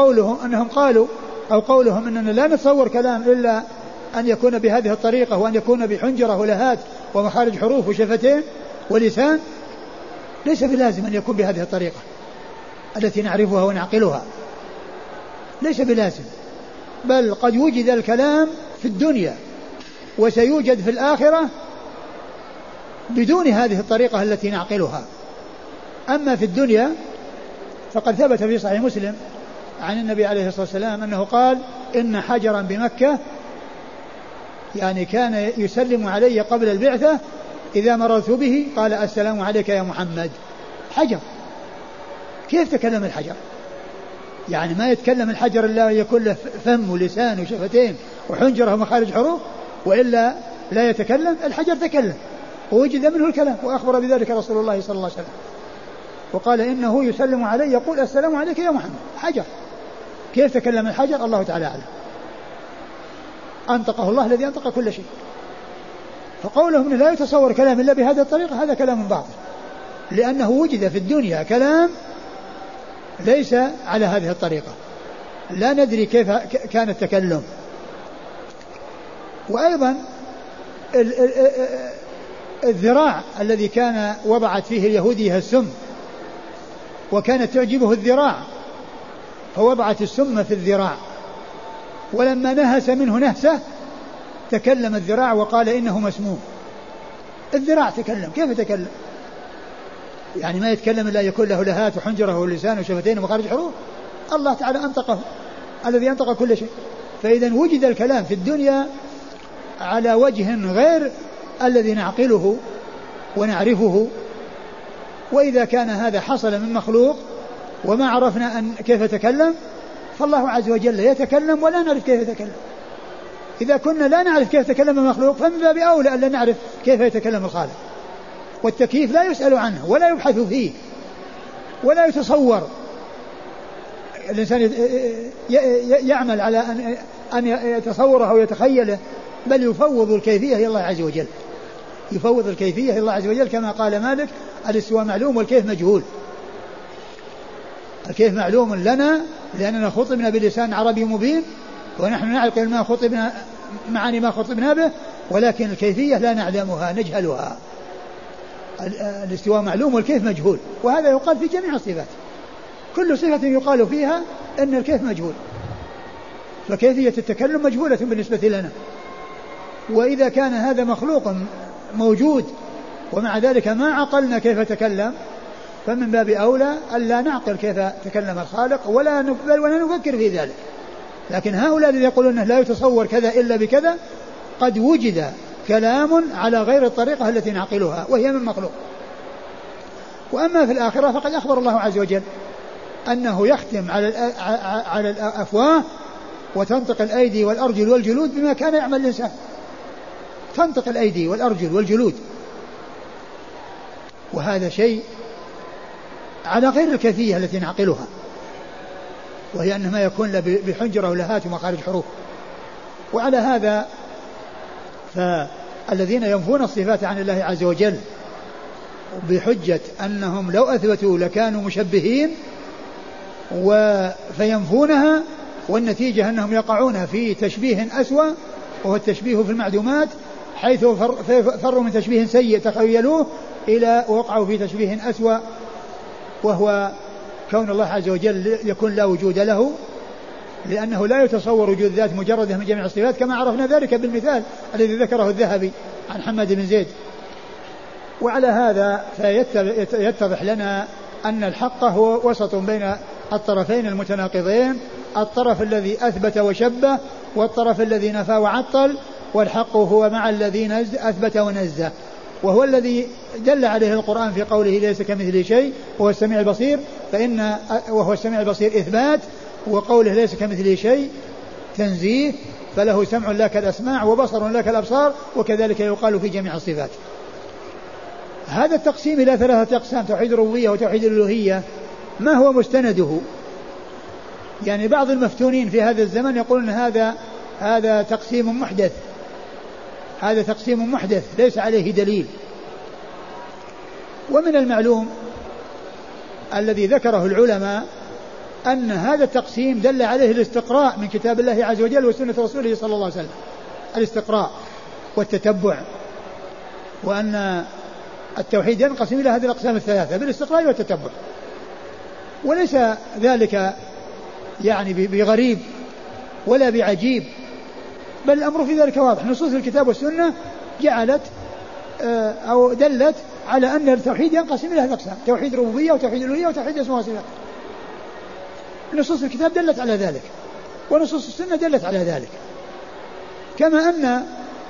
قولهم أننا لا نتصور كلام إلا أن يكون بهذه الطريقة، وأن يكون بحنجرة ولهات ومخارج حروف وشفتين ولسان، ليس بلازم أن يكون بهذه الطريقة التي نعرفها ونعقلها، ليس بلازم، بل قد وجد الكلام في الدنيا وسيوجد في الآخرة بدون هذه الطريقة التي نعقلها. أما في الدنيا فقد ثبت في صحيح مسلم عن النبي عليه الصلاة والسلام أنه قال إن حجرا بمكة، يعني كان يسلم علي قبل البعثة، إذا مررت به قال السلام عليك يا محمد. حجر، كيف تكلم الحجر؟ يعني ما يتكلم الحجر إلا يكون له فم ولسان وشفتين وحنجرة ومخارج حروف، وإلا لا يتكلم. الحجر تكلم ووجد منه الكلام، وأخبر بذلك رسول الله صلى الله عليه وسلم، وقال إنه يسلم علي يقول السلام عليك يا محمد. حجر، كيف تكلم الحجر؟ الله تعالى أعلم، أنطقه الله الذي أنطق كل شيء. فقولهم لا يتصور كلام إلا بهذه الطريقة هذا كلام باطل، لأنه وجد في الدنيا كلام ليس على هذه الطريقة، لا ندري كيف كان التكلم. وأيضا الذراع الذي كان وضعت فيه اليهودية السم، وكانت تعجبه الذراع، فوضعت السم في الذراع، ولما نهس منه نهسة تكلم الذراع وقال إنه مسموم. الذراع تكلم، كيف تكلم؟ يعني ما يتكلم إلا يكون له لهات وحنجره ولسان وشفتين ومخارج حروف. الله تعالى أنطقه الذي أنطق كل شيء. فإذا وجد الكلام في الدنيا على وجه غير الذي نعقله ونعرفه، وإذا كان هذا حصل من مخلوق وما عرفنا كيف تكلم، فالله عز وجل يتكلم ولا نعرف كيف يتكلم. إذا كنا لا نعرف كيف يتكلم المخلوق فمن باب أولى أن لا نعرف كيف يتكلم الخالق. والتكييف لا يسأل عنه ولا يبحث فيه ولا يتصور، الإنسان يعمل على أن يتصوره أو يتخيله، بل يفوض الكيفية إلى الله عز وجل، يفوض الكيفية إلى الله عز وجل، كما قال مالك الاستواء معلوم والكيف مجهول. الكيف معلوم لنا لأننا خطبنا بلسان عربي مبين، ونحن نعقل ما خطبنا معاني ما خطبنا به، ولكن الكيفية لا نعلمها نجهلها. الاستواء معلوم والكيف مجهول، وهذا يقال في جميع الصفات، كل صفة يقال فيها أن الكيف مجهول، فكيفية التكلم مجهولة بالنسبة لنا. وإذا كان هذا مخلوق موجود ومع ذلك ما عقلنا كيف تكلم، فمن باب أولى ألا نعقل كيف تكلم الخالق ولا نفكر في ذلك. لكن هؤلاء الذين يقولون أنه لا يتصور كذا إلا بكذا قد وجد كلام على غير الطريقة التي نعقلها وهي من مخلوق. وأما في الآخرة فقد أخبر الله عز وجل أنه يختم على الأفواه وتنطق الأيدي والأرجل والجلود بما كان يعمل الإنسان. تنطق الأيدي والأرجل والجلود، وهذا شيء على غير الكيفية التي نعقلها، وهي أن ما يكون بحنجرة ولهات ومخارج حروف. وعلى هذا فالذين ينفون الصفات عن الله عز وجل بحجة أنهم لو أثبتوا لكانوا مشبهين فينفونها، والنتيجة أنهم يقعون في تشبيه أسوأ، وهو التشبيه في المعدومات، حيث فروا من تشبيه سيء تخيلوه إلى وقعوا في تشبيه أسوأ، وهو كون الله عز وجل يكون لا وجود له، لأنه لا يتصور وجود ذات مجردة من جميع الصفات، كما عرفنا ذلك بالمثال الذي ذكره الذهبي عن حماد بن زيد. وعلى هذا فيتضح لنا أن الحق هو وسط بين الطرفين المتناقضين، الطرف الذي أثبت وشبه والطرف الذي نفى وعطل، والحق هو مع الذين أثبت ونزه، وهو الذي دل عليه القرآن في قوله ليس كمثله شيء وهو السميع البصير، وهو السميع البصير إثبات، وقوله ليس كمثله شيء تنزيه، فله سمع لا كالأسماع وبصر لا كالأبصار، وكذلك يقال في جميع الصفات. هذا التقسيم إلى ثلاثة أقسام، توحيد الربوبية وتوحيد الألوهية، ما هو مستنده؟ يعني بعض المفتونين في هذا الزمن يقولون هذا تقسيم محدث، هذا تقسيم محدث ليس عليه دليل. ومن المعلوم الذي ذكره العلماء أن هذا التقسيم دل عليه الاستقراء من كتاب الله عز وجل وسنة رسوله صلى الله عليه وسلم، الاستقراء والتتبع، وأن التوحيد ينقسم إلى هذه الأقسام الثلاثة بالاستقراء والتتبع، وليس ذلك يعني بغريب ولا بعجيب، بل الأمر في ذلك واضح. نصوص الكتاب والسنة جعلت أو دلت على أن التوحيد ينقسم إلى هذه الأقسام، توحيد ربوبية وتوحيد الألوهية وتوحيد أسماء وصفات. نصوص الكتاب دلت على ذلك، ونصوص السنة دلت على ذلك، كما أن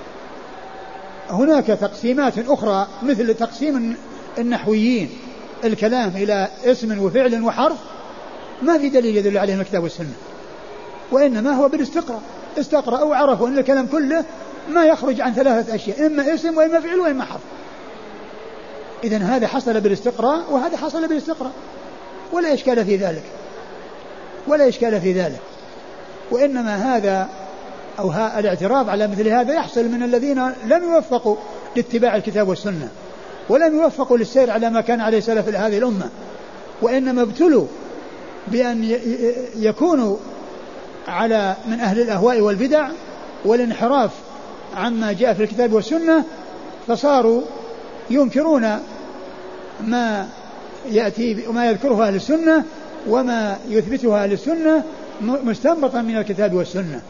هناك تقسيمات أخرى مثل تقسيم النحويين الكلام إلى اسم وفعل وحرف، ما في دليل يدل عليه من الكتاب والسنة، وإنما هو بالاستقراء، استقرأوا وعرفوا أن الكلام كله ما يخرج عن ثلاثة أشياء، إما اسم وإما فعل وإما حرف. إذن هذا حصل بالاستقراء وهذا حصل بالاستقراء، ولا إشكال في ذلك، ولا إشكال في ذلك. وإنما هذا أو الاعتراض على مثل هذا يحصل من الذين لم يوفقوا لاتباع الكتاب والسنة، ولم يوفقوا للسير على ما كان عليه سلف هذه الأمة، وإنما ابتلوا بأن يكونوا على من أهل الأهواء والبدع والانحراف عما جاء في الكتاب والسنة، فصاروا ينكرون ما يأتي وما يذكره أهل السنة وما يثبتها أهل السنة مستنبطا من الكتاب والسنة،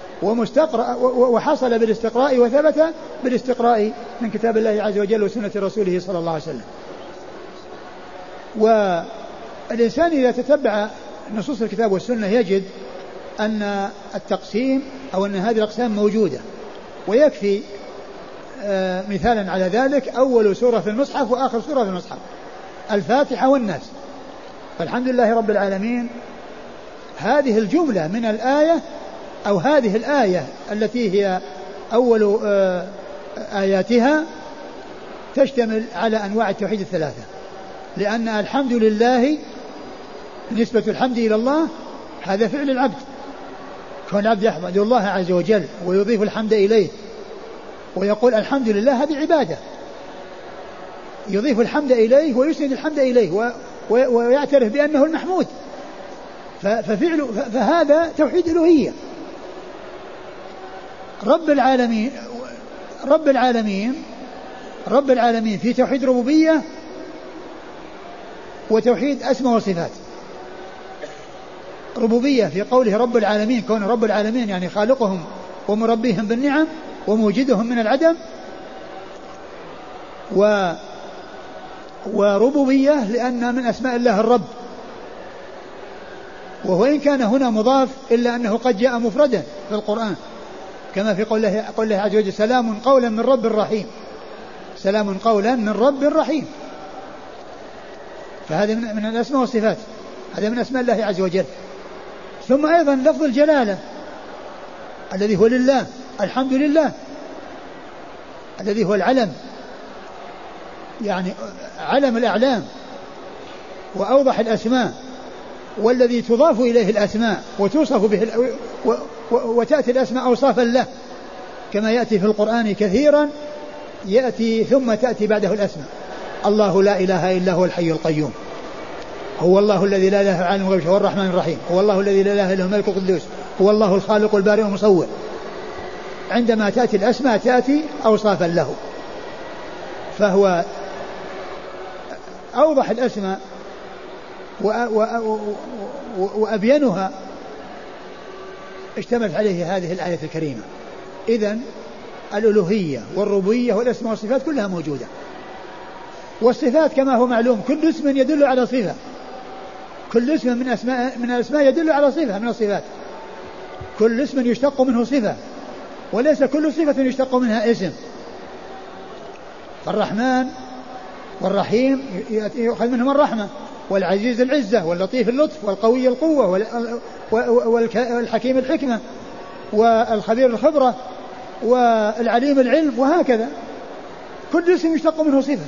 وحصل بالاستقراء وثبت بالاستقراء من كتاب الله عز وجل وسنة رسوله صلى الله عليه وسلم. والإنسان إذا تتبع نصوص الكتاب والسنة يجد أن التقسيم أو أن هذه الأقسام موجودة، ويكفي مثالا على ذلك أول سورة في المصحف وآخر سورة في المصحف، الفاتحة والناس. فالحمد لله رب العالمين، هذه الجملة من الآية أو هذه الآية التي هي أول آياتها تشتمل على أنواع التوحيد الثلاثة، لأن الحمد لله نسبة الحمد إلى الله هذا فعل العبد، كون العبد يحمد الله عز وجل ويضيف الحمد إليه ويقول الحمد لله، هذه عبادة، يضيف الحمد إليه ويسند الحمد إليه ويعترف بأنه المحمود، فهذا توحيد الألوهية. رب العالمين في توحيد ربوبية وتوحيد أسماء وصفات. ربوبية في قوله رب العالمين، كون رب العالمين يعني خالقهم ومربيهم بالنعم وموجدهم من العدم، وربوبية لأن من أسماء الله الرب، وهو إن كان هنا مضاف إلا أنه قد جاء مفردا في القرآن، كما في قوله عز وجل سلام قولا من رب رحيم، سلام قولا من رب رحيم. فهذا من الأسماء والصفات، هذا من أسماء الله عز وجل. ثم أيضا لفظ الجلالة الذي هو لله، الحمد لله، الذي هو العلم، يعني علم الأعلام وأوضح الأسماء، والذي تضاف إليه الأسماء وتوصف به وتأتي الأسماء أوصافا له، كما يأتي في القرآن كثيرا، يأتي ثم تأتي بعده الأسماء. الله لا إله إلا هو الحي القيوم، هو الله الذي لا إله إلا هو عالم الغيب، هو الرحمن الرحيم، هو الله الذي لا إله إلا هو الملك القدوس، هو الله الخالق البارئ المصور. عندما تأتي الأسماء تأتي أوصافا له، فهو أوضح الأسماء وأبينها اشتملت عليه هذه الآية الكريمة. إذن الألوهية والربوبية والأسماء والصفات كلها موجودة. والصفات كما هو معلوم كل اسم يدل على صفة، كل اسم من الأسماء يدل على صفة من الصفات، كل اسم يشتق منه صفة، وليس كل صفة يشتق منها اسم. فالرحمن والرحيم يؤخذ منهم الرحمة، والعزيز العزة، واللطيف اللطف، والقوي القوة، والحكيم الحكمة، والخبير الخبرة، والعليم العلم، وهكذا. كل اسم يشتق منه صفة،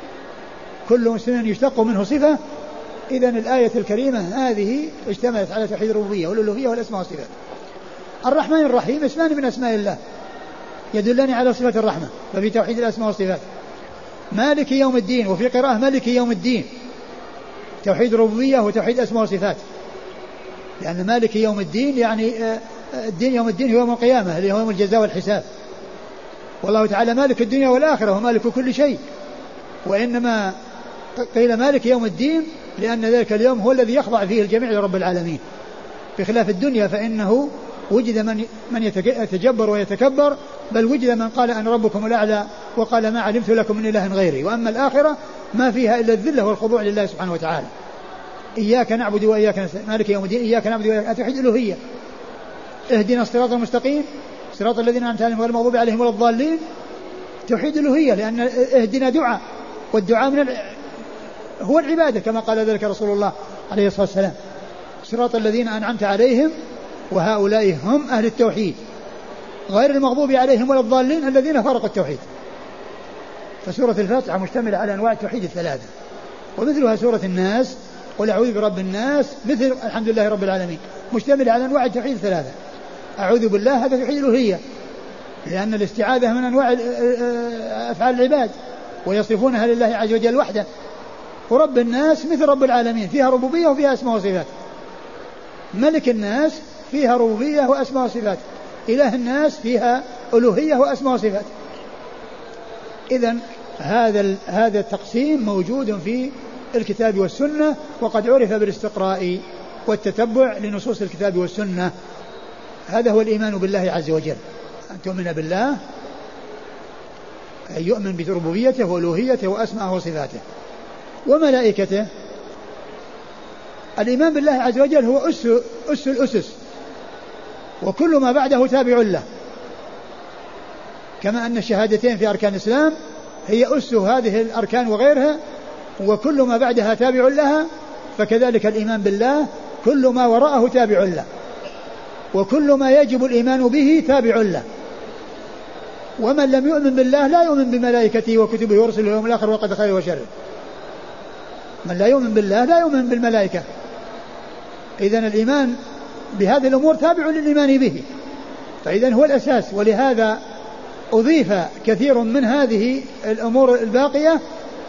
كل اسم يشتق منه صفة. إذن الآية الكريمة هذه اشتملت على توحيد الربوبية والألوهية والأسماء والصفات. الرحمن الرحيم اسمان من أسماء الله يدلان على صفة الرحمة، ففي توحيد الأسماء والصفات. مالك يوم الدين، وفي قراءة مالك يوم الدين، توحيد الربوبية وتوحيد الأسماء والصفات، لأن مالك يوم الدين يعني الدين يوم الدين هو يوم القيامة اللي هو يوم الجزاء والحساب، والله تعالى مالك الدنيا والآخرة ومالك كل شيء. وإنما قيل مالك يوم الدين لأن ذلك اليوم هو الذي يخضع فيه الجميع لرب العالمين، بخلاف الدنيا فإنه وجد من يتجبر ويتكبر، بل وجد من قال أنا ربكم الأعلى وقال ما علمت لكم من إله غيري. وأما الآخرة ما فيها إلا الذلة والخضوع لله سبحانه وتعالى. إياك نعبد وإياك نستعين، مالك يوم الدين إياك نعبد وإياك، توحيد الألوهية. اهدنا الصراط المستقيم صراط الذين أنعمت عليهم غير المغضوب عليهم ولا الضالين، توحيد الألوهية، لأن اهدنا دعاء، والدعاء هو العبادة كما قال ذلك رسول الله عليه الصلاة والسلام، صراط الذين أنعمت عليهم وهؤلاء هم أهل التوحيد غير المغضوب عليهم ولا الضالين الذين فرقوا التوحيد. فسورة الفاتحة مشتملة على أنواع التوحيد الثلاثة، ومثلها سورة الناس قل أعوذ برب الناس، مثل الحمد لله رب العالمين، مشتملة على أنواع التوحيد الثلاثة. أعوذ بالله هذا توحيد الألوهية، لأن الاستعاذة من أنواع أفعال العباد ويصفونها لله عز وجل وحده. ورب الناس مثل رب العالمين، فيها ربوبية وفيها أسماء وصفات. ملك الناس فيها ربوبية وأسماء وصفات، إله الناس فيها ألوهية وأسماء وصفات. إذن هذا التقسيم موجود في الكتاب والسنة، وقد عرف بالاستقراء والتتبع لنصوص الكتاب والسنة. هذا هو الإيمان بالله عز وجل، أن تؤمن بالله أن يؤمن بربوبيته وألوهيته وأسماءه وصفاته وملائكته. الإيمان بالله عز وجل هو أس الأسس، وكل ما بعده تابع له، كما أن الشهادتين في أركان الإسلام هي أس هذه الأركان وغيرها، وكل ما بعدها تابع لها، فكذلك الإيمان بالله كل ما وراءه تابع له، وكل ما يجب الإيمان به تابع له. ومن لم يؤمن بالله لا يؤمن بملائكته وكتبه ورسله واليوم الآخر وقد خير وشر. من لا يؤمن بالله لا يؤمن بالملائكة. إذن الإيمان بهذه الأمور تابع للإيمان به، فإذن هو الأساس. ولهذا أضيف كثير من هذه الأمور الباقية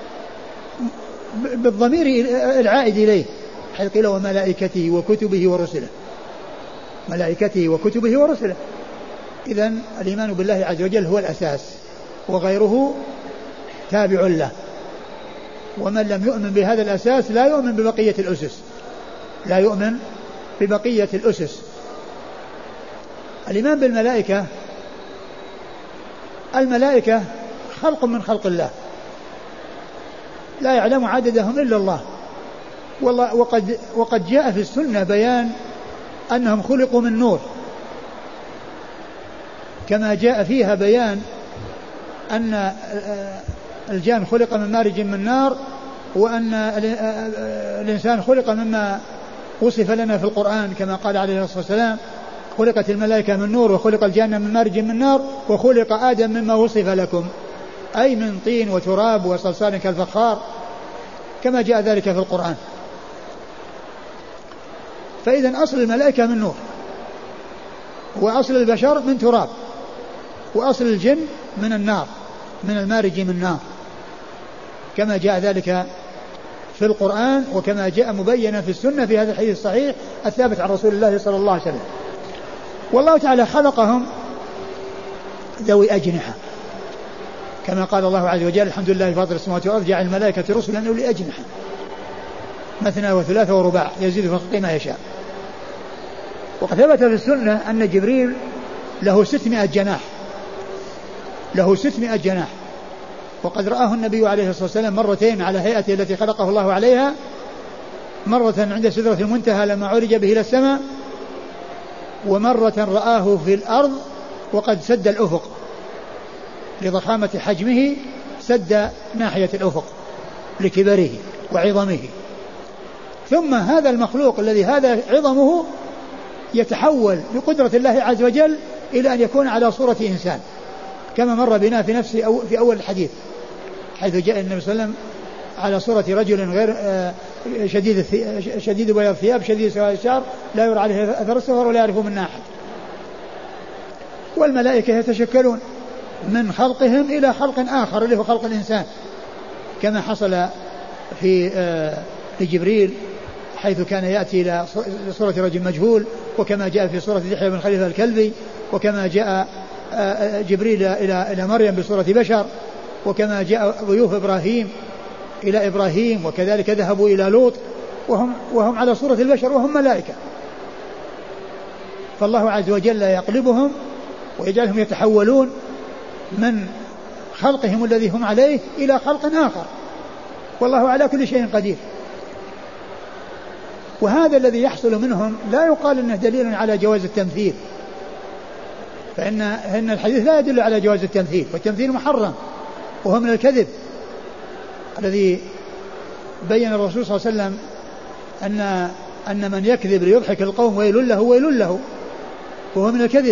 بالضمير العائد إليه، حيث قيل وملائكته وكتبه ورسله، ملائكته وكتبه ورسله. إذن الإيمان بالله عز وجل هو الأساس، وغيره تابع له. ومن لم يؤمن بهذا الأساس لا يؤمن ببقية الأسس، لا يؤمن ببقية الأسس. الإيمان بالملائكة، الملائكة خلق من خلق الله لا يعلم عددهم إلا الله، والله وقد جاء في السنة بيان أنهم خلقوا من نور، كما جاء فيها بيان أن الجان خلق من مارج من نار، وأن الإنسان خلق مما وصف لنا في القرآن كما قال عليه الصلاة والسلام: خلقت الملائكة من نور وخلق الجان من مارج من نار وخلق آدم مما وصف لكم، أي من طين وتراب وصلصال كالفخار، كما جاء ذلك في القرآن. فإذا أصل الملائكة من نور، وأصل البشر من تراب، وأصل الجن من النار، من المارج من نار، كما جاء ذلك في القرآن وكما جاء مبينا في السنة في هذا الحديث الصحيح الثابت عن رسول الله صلى الله عليه وسلم. والله تعالى خلقهم ذوي أجنحة، كما قال الله عز وجل: الحمد لله فاطر السماوات والأرض جعل الملائكة رسلا أولي أجنحة مثنى وثلاث ورباع يزيد في الخلق ما يشاء. وقد ثبت في السنة أن جبريل له 600 جناح، له 600 جناح، وقد رآه النبي عليه الصلاة والسلام مرتين على هيئته التي خلقه الله عليها، مرة عند سدرة المنتهى لما عرج به إلى السماء، ومرة رآه في الأرض وقد سد الأفق لضخامة حجمه، سد ناحية الأفق لكبره وعظمه. ثم هذا المخلوق الذي هذا عظمه يتحول بقدرة الله عز وجل إلى أن يكون على صورة إنسان، كما مر بنا في نفسه في أول الحديث، حيث جاء النبي صلى الله عليه وسلم على صورة رجل غير شديد بياض الثياب شديد سواد الشعر لا يرى عليه أثر السفر ولا يعرفه منا أحد. والملائكة يتشكلون من خلقهم إلى خلق آخر اللي هو خلق الإنسان، كما حصل في جبريل حيث كان يأتي إلى صورة رجل مجهول، وكما جاء في صورة دحية بن خليفة الكلبي، وكما جاء جبريل إلى مريم بصورة بشر، وكما جاء ضيوف إبراهيم إلى إبراهيم، وكذلك ذهبوا إلى لوط وهم على صورة البشر وهم ملائكة. فالله عز وجل يقلبهم ويجعلهم يتحولون من خلقهم الذي هم عليه إلى خلق آخر، والله على كل شيء قدير. وهذا الذي يحصل منهم لا يقال انه دليل على جواز التمثيل، فإن الحديث لا يدل على جواز التمثيل، والتمثيل محرم وهو من الكذب الذي بين الرسول صلى الله عليه وسلم أن من يكذب ليضحك القوم ويل له ويل له، وهو من الكذب.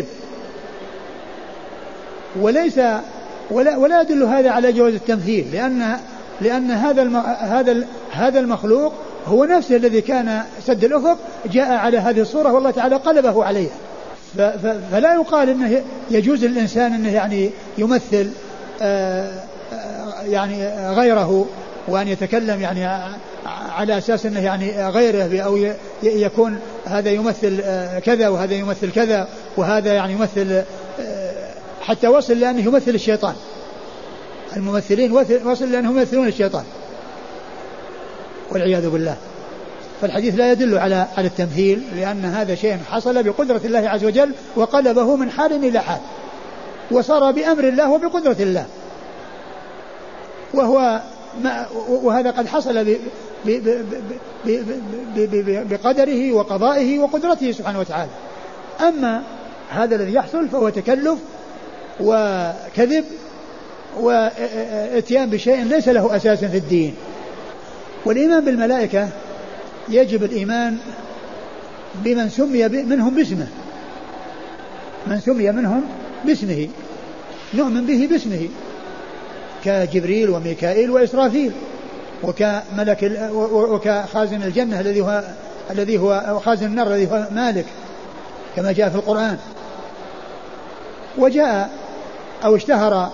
وليس ولا يدل هذا على جواز التمثيل، لأن هذا المخلوق هو نفسه الذي كان سد الأفق جاء على هذه الصورة والله تعالى قلبه عليها. فلا يقال انه يجوز للإنسان انه يعني يمثل يعني غيره، وأن يتكلم يعني على أساس انه يعني غيره، أو يكون هذا يمثل كذا وهذا يمثل كذا وهذا يعني يمثل، حتى وصل لأنه يمثل الشيطان. الممثلين وصل لأنهم يمثلون الشيطان والعياذ بالله. فالحديث لا يدل على التمثيل، لأن هذا شيء حصل بقدرة الله عز وجل وقلبه من حال إلى حال، وصار بأمر الله وبقدرة الله، وهذا قد حصل بقدره وقضائه وقدرته سبحانه وتعالى. أما هذا الذي يحصل فهو تكلف وكذب واتيان بشيء ليس له أساس في الدين. والإيمان بالملائكة يجب الإيمان بمن سمي منهم باسمه، من سمي منهم باسمه نؤمن به باسمه، كجبريل وميكائيل وإسرافيل، وكملك وكخازن الجنة الذي هو خازن النار الذي هو مالك، كما جاء في القرآن. وجاء أو اشتهر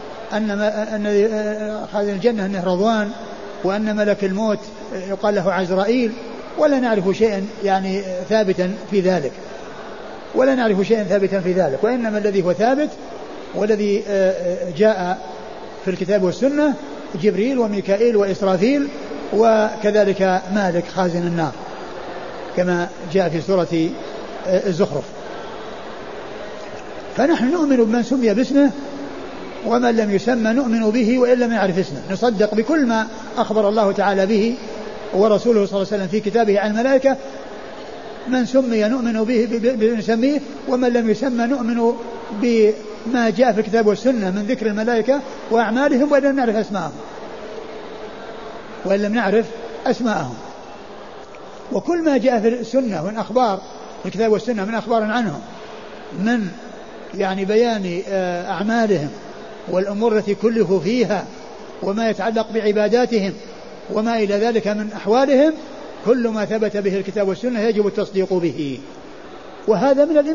أن خازن الجنة أنه رضوان، وأن ملك الموت يقال له عزرائيل، ولا نعرف شيئا يعني ثابتا في ذلك، وإنما الذي هو ثابت والذي جاء في الكتاب والسنة جبريل وميكائيل وإسرافيل، وكذلك مالك خازن النار كما جاء في سورة الزخرف. فنحن نؤمن بمن سمي باسمه، ومن لم يسمى نؤمن به وإن لم يعرف اسمه، نصدق بكل ما أخبر الله تعالى به ورسوله صلى الله عليه وسلم في كتابه عن الملائكة، من سمي نؤمن به بنسميه، ومن لم يسمى نؤمن بما جاء في الكتاب والسنة من ذكر الملائكة وأعمالهم وإن لم نعرف أسماءهم. وكل ما جاء في السنة من أخبار الكتاب والسنة من أخبار عنهم من يعني بيان أعمالهم والأمور التي كلفوا فيها وما يتعلق بعباداتهم وما إلى ذلك من أحوالهم، كل ما ثبت به الكتاب والسنة يجب التصديق به. وهذا من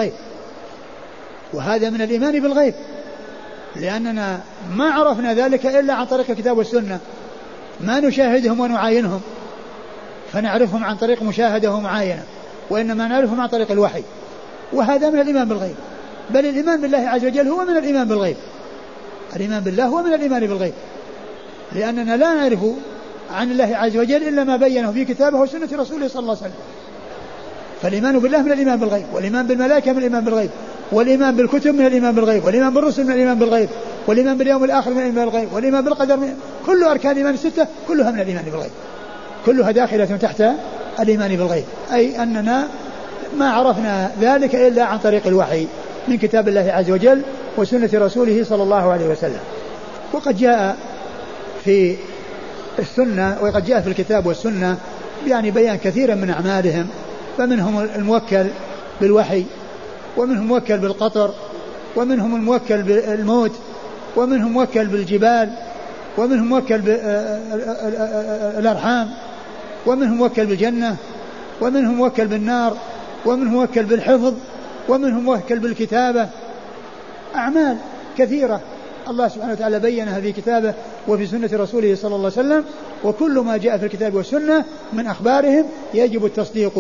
الإيمان بالغيب، لأننا ما عرفنا ذلك إلا عن طريق الكتاب والسنة، ما نشاهدهم ونعاينهم فنعرفهم عن طريق مشاهدة ومعاينة، وإنما نعرفهم عن طريق الوحي. وهذا من الإيمان بالغيب، بل الإيمان بالله عز وجل هو من الإيمان بالغيب. الإيمان بالله هو من الإيمان بالغيب، لأننا لا نعرف عن الله عز وجل إلا ما بينه في كتابه وسنة رسوله صلى الله عليه وسلم. فالإيمان بالله من الإيمان بالغيب، والإيمان بالملائكة من الإيمان بالغيب، والإيمان بالكتب من الإيمان بالغيب، والإيمان بالرسل من الإيمان بالغيب، والإيمان باليوم الآخر من الإيمان بالغيب، والإيمان بالقدر كل أركان الإيمان الستة كلها من الإيمان بالغيب، كلها داخلة تحت الإيمان بالغيب. أي أننا ما عرفنا ذلك إلا عن طريق الوحي من كتاب الله عز وجل وسنة رسوله صلى الله عليه وسلم. وقد جاء في السنة وقد جاء في الكتاب والسنة يعني بيان كثيرا من أعمالهم، فمنهم الموكل بالوحي، ومنهم موكل بالقطر، ومنهم الموكل بالموت، ومنهم موكل بالجبال، ومنهم موكل بالأرحام، ومنهم موكل بالجنة، ومنهم موكل بالنار، ومنهم موكل بالحفظ، ومنهم موكل بالكتابة. أعمال كثيرة الله سبحانه وتعالى بينها في كتابه وفي سنة رسوله صلى الله عليه وسلم، وكل ما جاء في الكتاب والسنة من أخبارهم يجب التصديق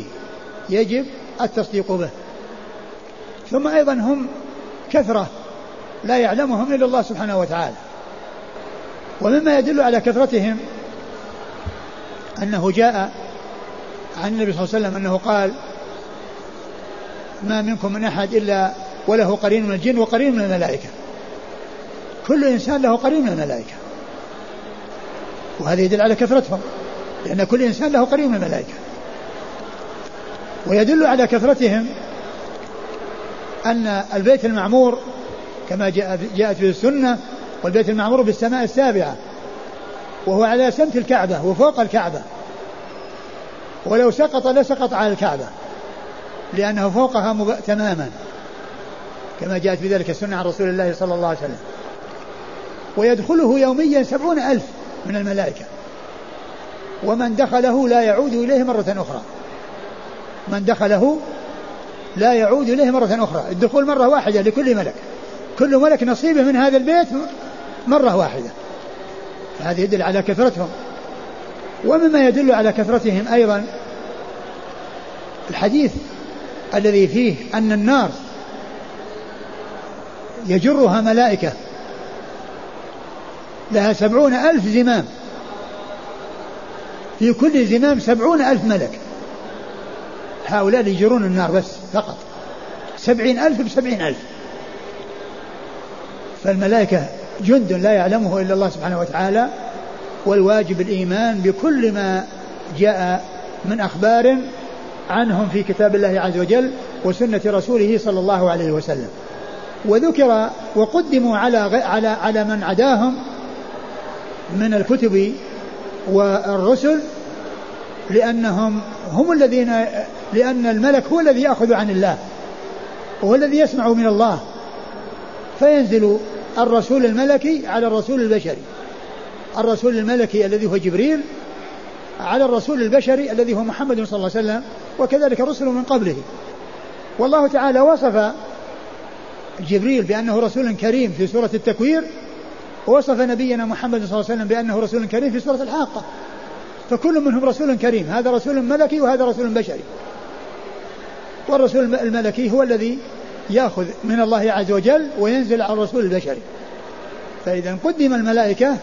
به. ثم أيضا هم كثرة لا يعلمهم إلا الله سبحانه وتعالى. ومما يدل على كثرتهم أنه جاء عن النبي صلى الله عليه وسلم أنه قال: ما منكم من أحد إلا وله قرين من الجن وقرين من الملائكة. كل إنسان له قرين من الملائكة، وهذا يدل على كثرتهم، لأن كل إنسان له قرين من الملائكة. ويدل على كثرتهم أن البيت المعمور كما جاءت في السنة، والبيت المعمور بالسماء السابعة، وهو على سمت الكعبة وفوق الكعبة، ولو سقط لسقط على الكعبة لأنه فوقها تماما، كما جاءت في ذلك السنة عن رسول الله صلى الله عليه وسلم. ويدخله يوميا 70,000 من الملائكة، ومن دخله لا يعود إليه مرة أخرى. من دخله لا يعود إليه مرة أخرى، الدخول مرة واحدة لكل ملك، كل ملك نصيبه من هذا البيت مرة واحدة. فهذا يدل على كثرتهم. ومما يدل على كثرتهم أيضا الحديث الذي فيه أن النار يجرها ملائكة لها 70,000 زمام، في كل زمام 70,000 ملك، هؤلاء يجرون النار بس فقط 70,000 ب70,000. فالملائكة جند لا يعلمه إلا الله سبحانه وتعالى، والواجب الإيمان بكل ما جاء من أخبار عنهم في كتاب الله عز وجل وسنة رسوله صلى الله عليه وسلم. وذكر وقدموا على من عداهم من الكتب والرسل، لأنهم هم الذين، لأن الملك هو الذي يأخذ عن الله وهو الذي يسمع من الله، فينزل الرسول الملكي على الرسول البشري، الرسول الملكي الذي هو جبريل على الرسول البشري الذي هو محمد صلى الله عليه وسلم، وكذلك الرسل من قبله. والله تعالى وصف جبريل بأنه رسول كريم في سورة التكوير، ووصف نبينا محمد صلى الله عليه وسلم بأنه رسول كريم في سورة الحاقة. فكل منهم رسول كريم، هذا رسول ملكي وهذا رسول بشري. والرسول الملكي هو الذي يأخذ من الله عز وجل وينزل على الرسول البشري. فإذا قدم الملائكة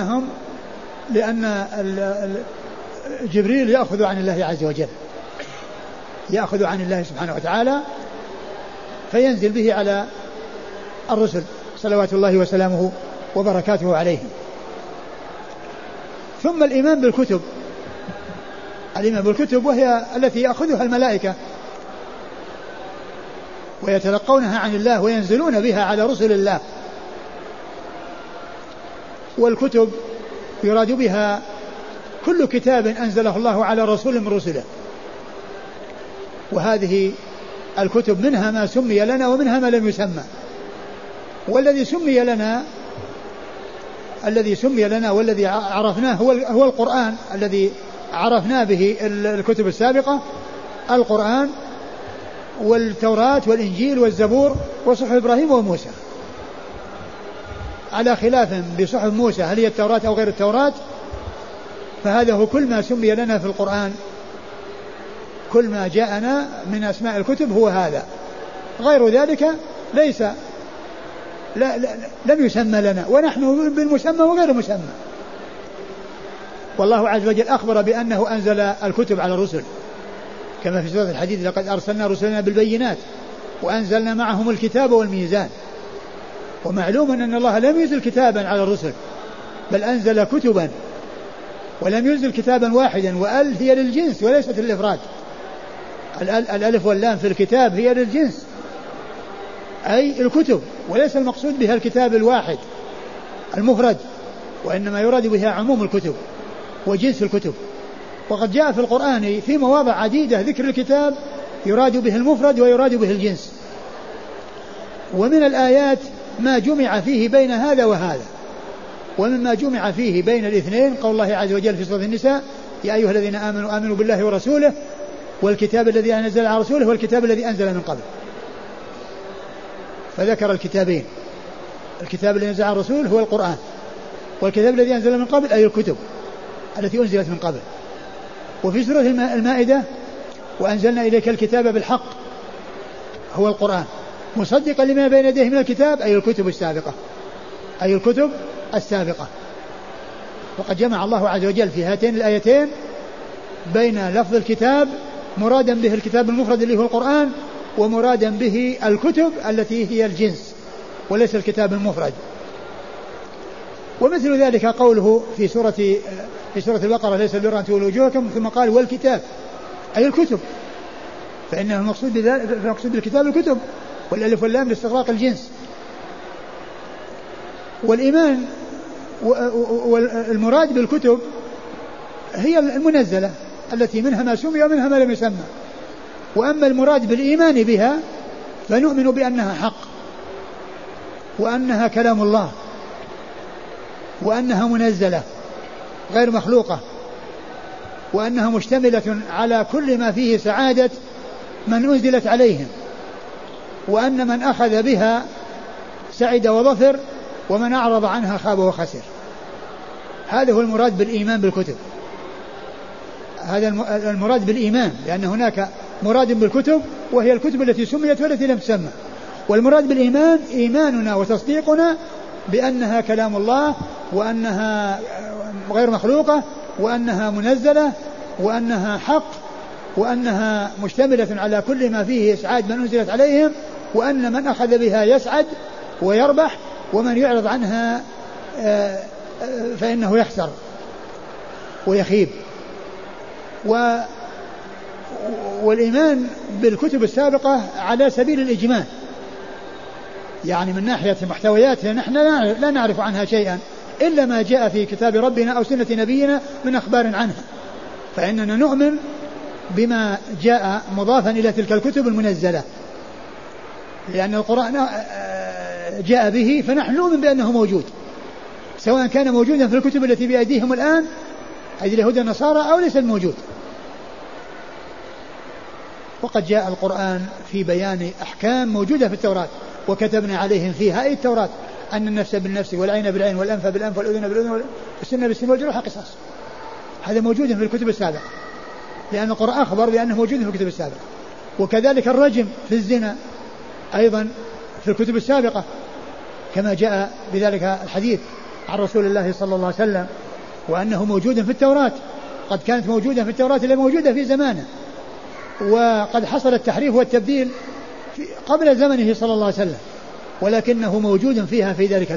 لأن جبريل يأخذ عن الله عز وجل، يأخذ عن الله سبحانه وتعالى، فينزل به على الرسل صلوات الله وسلامه وبركاته عليهم. ثم الإيمان بالكتب الإيمان بالكتب وهي التي يأخذها الملائكة ويتلقونها عن الله وينزلون بها على رسل الله. والكتب يراد بها كل كتاب أنزله الله على رسول من رسله، وهذه الكتب منها ما سمي لنا ومنها ما لم يسمى. والذي سمي لنا والذي عرفناه هو القرآن الذي عرفنا به الكتب السابقة، القرآن والتوراة والإنجيل والزبور وصحف إبراهيم وموسى، على خلاف بصحف موسى هل هي التوراة أو غير التوراة، فهذا هو كل ما سمي لنا في القرآن، كل ما جاءنا من أسماء الكتب هو هذا، غير ذلك ليس لم يسمى لنا، ونحن بالمسمى وغير المسمى. والله عز وجل أخبر بأنه أنزل الكتب على الرسل كما في سورة الحديث لقد أرسلنا رسلنا بالبينات وأنزلنا معهم الكتاب والميزان. ومعلوم أن الله لم ينزل كتابا على الرسل بل أنزل كتبا، ولم ينزل كتابا واحدا، وأل هي للجنس وليست للإفراد، الألف واللام في الكتاب هي للجنس أي الكتب، وليس المقصود بها الكتاب الواحد المفرد، وإنما يراد بها عموم الكتب وجنس الكتب. وقد جاء في القرآن في مواضع عديدة ذكر الكتاب يراد به المفرد ويراد به الجنس. ومن الآيات ما جمع فيه بين هذا وهذا، ومما جمع فيه بين الاثنين قول الله عز وجل في سورة النساء يا أيها الذين آمنوا بالله ورسوله والكتاب الذي أنزل على رسوله والكتاب الذي أنزل من قبل، فذكر الكتابين، الكتاب الذي أنزل على الرسول هو القرآن، والكتاب الذي أنزل من قبل أي الكتب التي أنزلت من قبل. وفي سورة المائدة وأنزلنا إليك الكتاب بالحق هو القرآن مصدقا لما بين يديه من الكتاب أي الكتب السابقة. وقد جمع الله عز وجل في هاتين الآيتين بين لفظ الكتاب مرادا به الكتاب المفرد اللي هو القرآن، ومرادا به الكتب التي هي الجنس وليس الكتاب المفرد. ومثل ذلك قوله في سورة البقرة ليس البر أن تولوا وجوهكم، ثم قال والكتاب أي الكتب، فإنه المقصود بالكتاب الكتب، والألف واللام لاستغراق الجنس. والإيمان والمراد بالكتب هي المنزلة التي منها ما سمي ومنها ما لم يسمى. وأما المراد بالإيمان بها فنؤمن بأنها حق، وأنها كلام الله، وأنها منزلة غير مخلوقة، وأنها مشتملة على كل ما فيه سعادة من أنزلت عليهم، وأن من أخذ بها سعد وظفر، ومن أعرض عنها خاب وخسر. هذا هو المراد بالإيمان بالكتب، هذا المراد بالإيمان، لأن هناك مراد بالكتب وهي الكتب التي سميت والتي لم تسمى. والمراد بالإيمان إيماننا وتصديقنا بأنها كلام الله، وأنها غير مخلوقة، وأنها منزلة، وأنها حق، وأنها مشتملة على كل ما فيه إسعاد من أنزلت عليهم، وأن من أخذ بها يسعد ويربح، ومن يعرض عنها فإنه يخسر ويخيب. والإيمان بالكتب السابقة على سبيل الإجمال، يعني من ناحية محتوياتها نحن لا نعرف عنها شيئا إلا ما جاء في كتاب ربنا أو سنة نبينا من أخبار عنها، فإننا نؤمن بما جاء مضافا إلى تلك الكتب المنزلة، لأن القرآن جاء به، فنحن نؤمن بأنه موجود، سواء كان موجودا في الكتب التي بأيديهم الآن أي اليهود والنصارى أو ليس الموجود. وقد جاء القرآن في بيان أحكام موجودة في التوراة، وكتبنا عليهم فيها أي التوراة أن النفس بالنفس والعين بالعين والأنف بالأنف والأذن بالأذن والسن بالسن والجروح قصاص. هذا موجود في الكتب السابقة، لأن القرآن أخبر بأنه موجود في الكتب السابقة. وكذلك الرجم في الزنا أيضا في الكتب السابقة، كما جاء بذلك الحديث عن رسول الله صلى الله عليه وسلم، وأنه موجود في التوراة، قد كانت موجودة في التوراة اللي موجودة في زمانه، وقد حصل التحريف والتبديل قبل زمنه صلى الله عليه وسلم، ولكنه موجود فيها في ذلك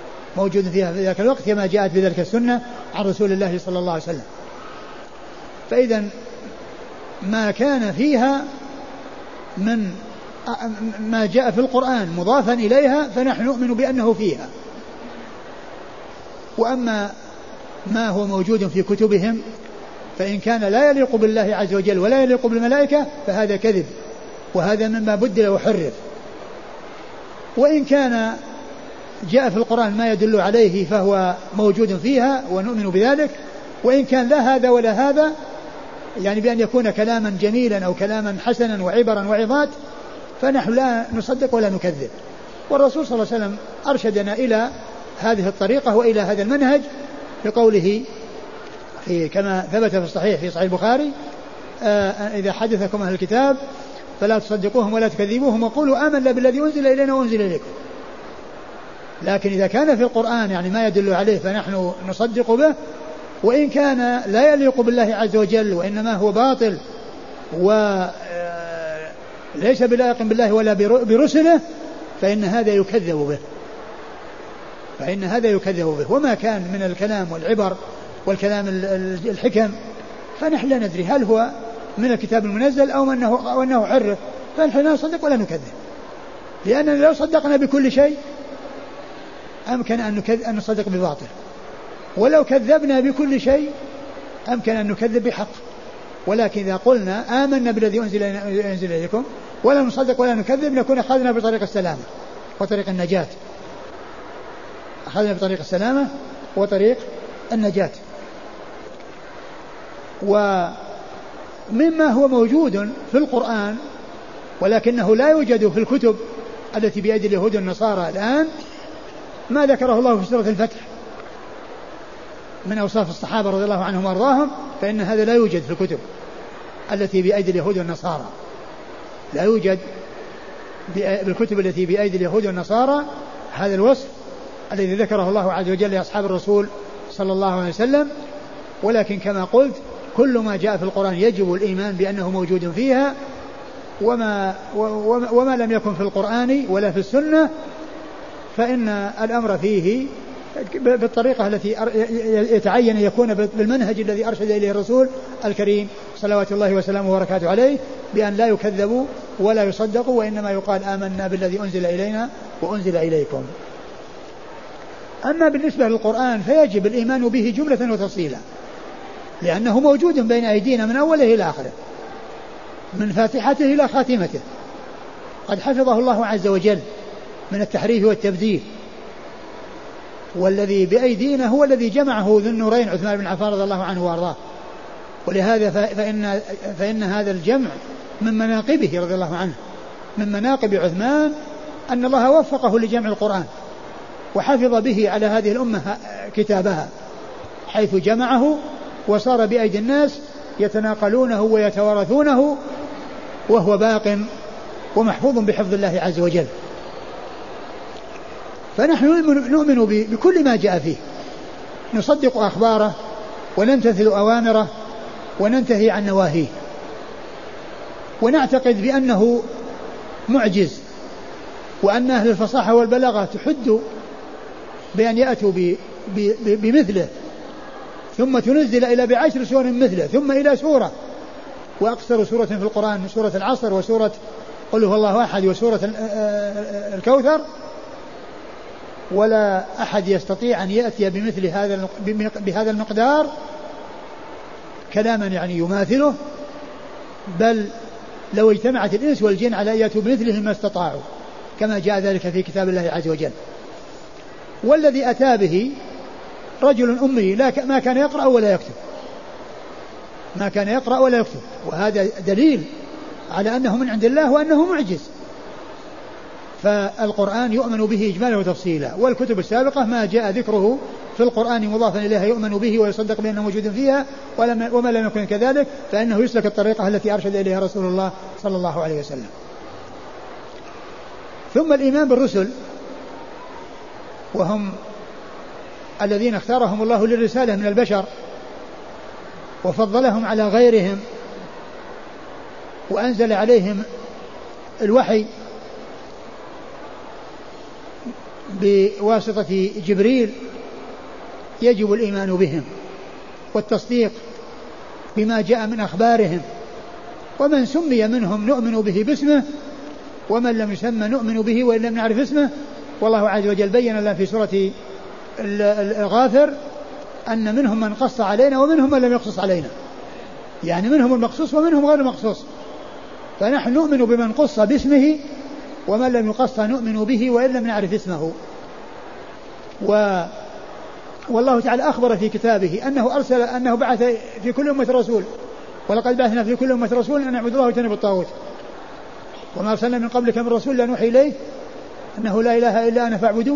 الوقت، كما جاءت بذلك السنة عن رسول الله صلى الله عليه وسلم. فإذا ما كان فيها من ما جاء في القرآن مضافا إليها فنحن نؤمن بأنه فيها. وأما ما هو موجود في كتبهم فإن كان لا يليق بالله عز وجل ولا يليق بالملائكة فهذا كذب، وهذا مما بدل وحرف. وإن كان جاء في القرآن ما يدل عليه فهو موجود فيها ونؤمن بذلك، وإن كان لا هذا ولا هذا، يعني بأن يكون كلاما جميلا أو كلاما حسنا وعبرا وعظات، فنحن لا نصدق ولا نكذب. والرسول صلى الله عليه وسلم أرشدنا إلى هذه الطريقة وإلى هذا المنهج بقوله كما ثبت في الصحيح في صحيح البخاري: إذا حدثكم أهل الكتاب فلا تصدقوهم ولا تكذبوهم وقولوا آمنا بالذي أنزل إلينا وأنزل إليكم. لكن إذا كان في القرآن يعني ما يدل عليه فنحن نصدق به، وإن كان لا يليق بالله عز وجل وإنما هو باطل وليس بلائق بالله ولا برسله فإن هذا يكذب به. وما كان من الكلام والعبر والكلام الحكم فنحن لا ندري هل هو من الكتاب المنزل أو أنه حرف، فنحن لا نصدق ولا نكذب، لأننا لو صدقنا بكل شيء أمكن أن نصدق بباطل، ولو كذبنا بكل شيء أمكن أن نكذب بحق. ولكن إذا قلنا آمنا بالذي أنزل إليكم ولا نصدق ولا نكذب نكون أخذنا بطريق السلامة وطريق النجاة. أخذنا بطريق السلامة وطريق النجاة. ومما هو موجود في القرآن ولكنه لا يوجد في الكتب التي بأيدي اليهود والنصارى الآن ما ذكره الله في سورة الفتح من أوصاف الصحابة رضي الله عنهم وأرضاهم، فإن هذا لا يوجد في الكتب التي بأيدي اليهود والنصارى. لا يوجد بالكتب التي بأيدي اليهود والنصارى هذا الوصف الذي ذكره الله عز وجل لأصحاب الرسول صلى الله عليه وسلم. ولكن كما قلت كل ما جاء في القرآن يجب الإيمان بأنه موجود فيها، وما لم يكن في القرآن ولا في السنة فإن الأمر فيه بالطريقة التي يتعين يكون بالمنهج الذي أرشد إليه الرسول الكريم صلوات الله وسلامه وبركاته عليه، بأن لا يكذبوا ولا يصدقوا، وإنما يقال آمنا بالذي أنزل إلينا وأنزل إليكم. أما بالنسبة للقرآن فيجب الإيمان به جملة وتفصيلا، لأنه موجود بين أيدينا من أوله إلى آخره، من فاتحته إلى خاتمته، قد حفظه الله عز وجل من التحريف والتبديل. والذي بأيدينا هو الذي جمعه ذو النورين عثمان بن عفان رضي الله عنه وأرضاه. ولهذا فإن هذا الجمع من مناقبه رضي الله عنه، من مناقب عثمان أن الله وفقه لجمع القرآن وحفظ به على هذه الأمة كتابها، حيث جمعه وصار بأيدي الناس يتناقلونه ويتوارثونه وهو باق ومحفوظ بحفظ الله عز وجل. فنحن نؤمن بكل ما جاء فيه، نصدق أخباره ونمتثل أوامره وننتهي عن نواهيه، ونعتقد بأنه معجز، وأن أهل الفصاحة والبلاغة تحد بأن يأتوا بمثله، ثم تنزل إلى ب10 سور مثله، ثم إلى سورة، وأقصر سورة في القرآن سورة العصر وسورة قل هو الله أحد وسورة الكوثر، ولا أحد يستطيع أن يأتي بمثل بهذا المقدار كلاما يعني يماثله، بل لو اجتمعت الإنس والجن على أن يأتوا بمثله ما استطاعوا، كما جاء ذلك في كتاب الله عز وجل. والذي أتى به رجل أمي ما كان يقرأ ولا يكتب، ما كان يقرأ ولا يكتب، وهذا دليل على أنه من عند الله وأنه معجز. فالقرآن يؤمن به إجمالا وتفصيلا، والكتب السابقة ما جاء ذكره في القرآن مضافا إليها يؤمن به ويصدق بأنه موجود فيها، وما لم يكن كذلك فإنه يسلك الطريقة التي أرشد إليها رسول الله صلى الله عليه وسلم. ثم الإيمان بالرسل، وهم الذين اختارهم الله للرسالة من البشر وفضلهم على غيرهم وأنزل عليهم الوحي بواسطة جبريل، يجب الإيمان بهم والتصديق بما جاء من أخبارهم، ومن سمي منهم نؤمن به باسمه، ومن لم يسمى نؤمن به وإن لم نعرف اسمه. والله عز وجل بين لنا في سورة الغافر أن منهم من قص علينا ومنهم من لم يقصص علينا، يعني منهم المقصوص ومنهم غير المقصوص. فنحن نؤمن بمن قص باسمه، ومن لم يقص نؤمن به وإن لم نعرف اسمه. والله تعالى أخبر في كتابه أنه بعث في كل أمة رسول، ولقد بعثنا في كل أمة رسول أن اعبدوا الله واجتنبوا الطاغوت، وما أرسلنا من قبلك من رسول لا نوحي إليه أنه لا إله إلا أنا فاعبدون.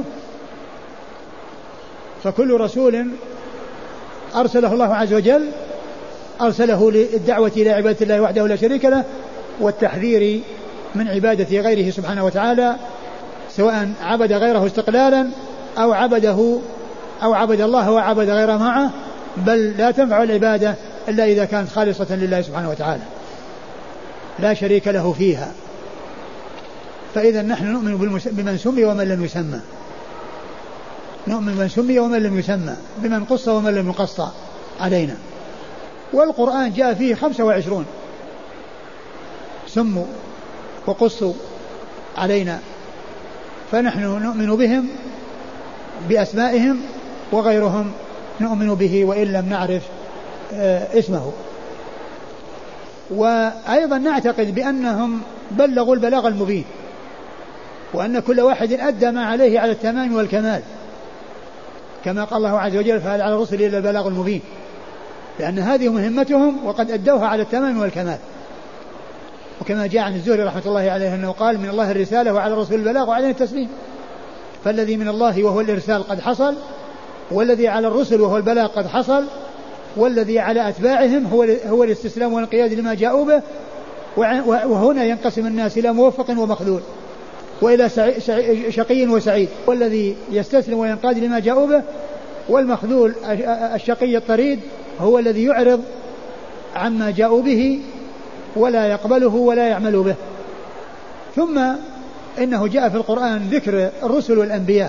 فكل رسول أرسله الله عز وجل أرسله للدعوة إلى عبادة الله وحده لا شريك له، والتحذير من عبادة غيره سبحانه وتعالى، سواء عبد غيره استقلالا أو عبد الله وعبد غيره معه، بل لا تنفع العبادة إلا إذا كانت خالصة لله سبحانه وتعالى لا شريك له فيها. فإذا نحن نؤمن بمن سمي ومن لم يسمى، نؤمن بمن سمي ومن لم يسمى، بمن قص ومن لم يقص علينا. والقرآن جاء فيه 25 سموا وقصوا علينا، فنحن نؤمن بهم بأسمائهم، وغيرهم نؤمن به وإن لم نعرف اسمه. وأيضا نعتقد بأنهم بلغوا البلاغ المبين، وأن كل واحد أدى ما عليه على التمام والكمال، كما قال الله عز وجل فهل على الرسل إلا البلاغ المبين، لأن هذه مهمتهم وقد أدوها على التمام والكمال. وكما جاء عن الزهري رحمة الله عليه أنه قال من الله الرسالة وعلى الرسول البلاغ وعلينا التسليم. فالذي من الله وهو الإرسال قد حصل، والذي على الرسل وهو البلاغ قد حصل، والذي على أتباعهم هو الاستسلام والانقياد لما جاءوا به. وهنا ينقسم الناس إلى موفق ومخذول، وإلى شقي وسعيد. والذي يستسلم وينقاد لما جاءوا به، والمخذول الشقي الطريد هو الذي يعرض عما جاءوا به ولا يقبله ولا يعمل به. ثم إنه جاء في القرآن ذكر الرسل والأنبياء،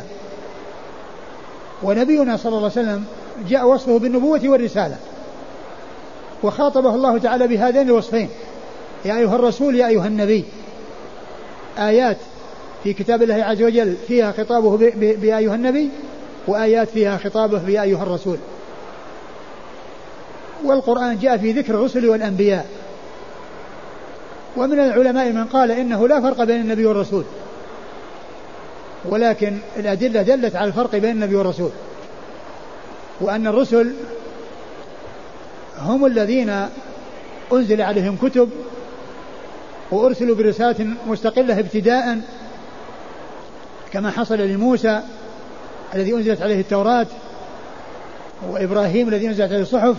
ونبينا صلى الله عليه وسلم جاء وصفه بالنبوة والرسالة، وخاطبه الله تعالى بهذين الوصفين: يا أيها الرسول يا أيها النبي. آيات في كتاب الله عز وجل فيها خطابه بيا أيها النبي، وآيات فيها خطابه بيا أيها الرسول. والقرآن جاء في ذكر الرسل والأنبياء. ومن العلماء من قال إنه لا فرق بين النبي والرسول، ولكن الأدلة دلت على الفرق بين النبي والرسول، وأن الرسل هم الذين أنزل عليهم كتب وأرسلوا برسالة مستقلة ابتداء، كما حصل لموسى الذي أنزلت عليه التوراة، وإبراهيم الذي أنزلت عليه الصحف،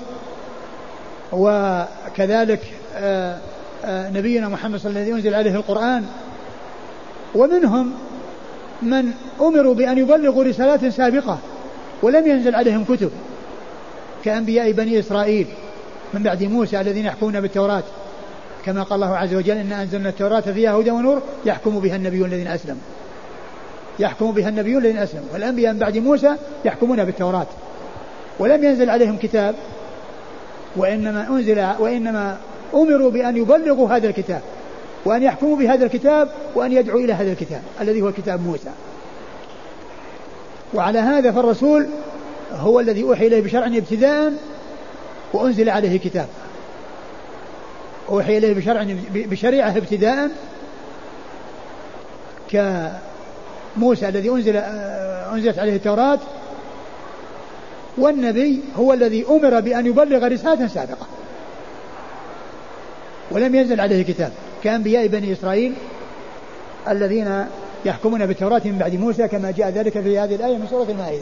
وكذلك نبينا محمد صلى الله عليه وسلم الذي أنزل عليه القرآن. ومنهم من أمروا بأن يبلغوا رسالات سابقة ولم ينزل عليهم كتب، كأنبياء بني إسرائيل من بعد موسى الذين يحكمون بالتوراة، كما قال الله عز وجل إن أنزلنا التوراة فيها هدى ونور يحكم بها النبيون الذين أسلموا، يحكم بها النبيون الذين أسلموا. والأنبياء من بعد موسى يحكمون بالتوراة ولم ينزل عليهم كتاب، وإنما أمروا بأن يبلغوا هذا الكتاب وأن يحكموا بهذا الكتاب وأن يدعوا إلى هذا الكتاب الذي هو كتاب موسى. وعلى هذا فالرسول هو الذي أوحي إليه بشرع ابتداء وأنزل عليه كتاب، أوحي إليه بشريعة ابتداء كموسى الذي أنزلت عليه التوراة. والنبي هو الذي أمر بأن يبلغ رسالة سابقة ولم ينزل عليه كتاب، كأنبياء بني إسرائيل الذين يحكمون بالتوراة من بعد موسى، كما جاء ذلك في هذه الآية من سورة المائدة.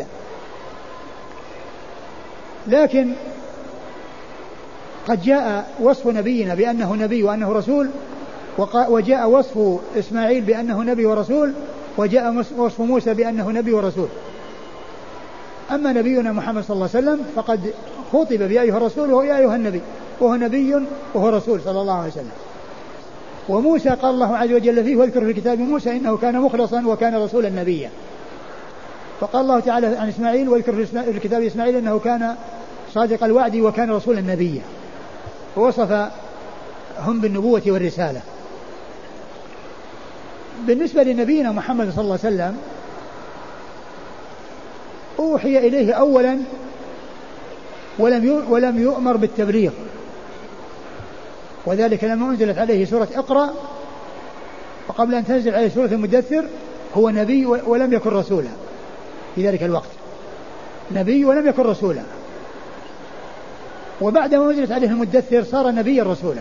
لكن قد جاء وصف نبينا بأنه نبي وأنه رسول، وجاء وصف إسماعيل بأنه نبي ورسول، وجاء وصف موسى بأنه نبي ورسول. أما نبينا محمد صلى الله عليه وسلم فقد خطب بيا أيها الرسول وهو يا أيها النبي، وهو نبي وهو رسول صلى الله عليه وسلم. وموسى قال الله عز وجل فيه واذكر في الكتاب موسى إنه كان مخلصا وكان رسولا نبيا. فقال الله تعالى عن إسماعيل واذكر في الكتاب إسماعيل إنه كان صادق الوعد وكان رسولا نبيا. ووصفهم بالنبوة والرسالة. بالنسبة لنبينا محمد صلى الله عليه وسلم أوحي إليه أولا ولم يؤمر بالتبليغ، وذلك لما أنزلت عليه سورة اقرأ، وقبل أن تنزل عليه سورة المدثر هو نبي ولم يكن رسولا في ذلك الوقت، نبي ولم يكن رسولا، وبعدما نزلت عليه المدثر صار نبيا رسولا،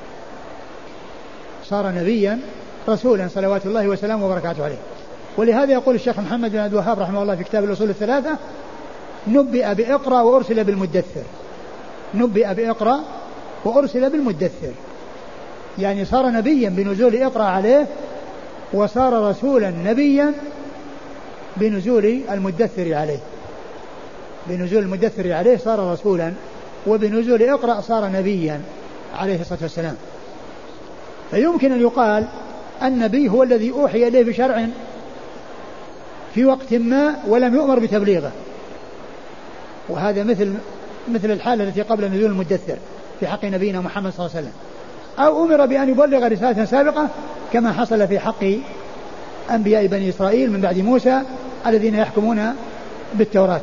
صار نبيا رسولا صلوات الله وسلامه وبركاته عليه. ولهذا يقول الشيخ محمد بن عبد الوهاب رحمه الله في كتاب الأصول الثلاثة: نبئ بإقرأ وأرسل بالمدثر. نبئ بإقرأ وأرسل بالمدثر، يعني صار نبيا بنزول إقرأ عليه، وصار رسولا نبيا بنزول المدثر عليه. بنزول المدثر عليه صار رسولا، وبنزول إقرأ صار نبيا عليه الصلاة والسلام. فيمكن أن يقال النبي هو الذي أوحي إليه بشرع في وقت ما ولم يؤمر بتبليغه، وهذا مثل الحالة التي قبل نزول المدثر في حق نبينا محمد صلى الله عليه وسلم، أو أمر بأن يبلغ رسالة سابقة كما حصل في حق أنبياء بني إسرائيل من بعد موسى الذين يحكمون بالتوراة.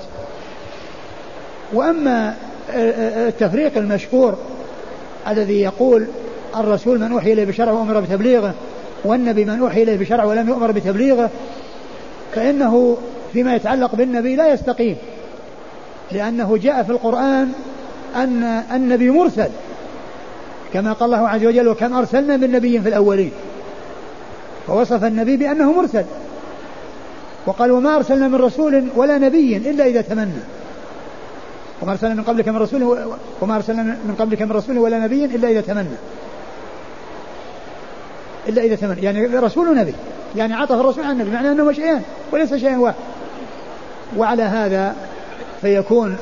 وأما التفريق المشهور الذي يقول الرسول من أوحي إليه بشرع وأمر بتبليغه، والنبي من أوحي إليه بشرع ولم يؤمر بتبليغه، فإنه فيما يتعلق بالنبي لا يستقيم، لأنه جاء في القرآن أن النبي مرسل، كما قال الله عز وجل: وكم أرسلنا من نبي في الأولين، فوصف النبي بأنه مرسل، وقال: وما أرسلنا من رسول ولا نبي إلا إذا تمنى، وما أرسلنا من قبلك من رسول ولا نبي إلا إذا تمنى، يعني رسول ونبي، يعني عطف الرسول عن النبي، معناه أنه شيئان وليس شيئا واحد. وعلى هذا فيكون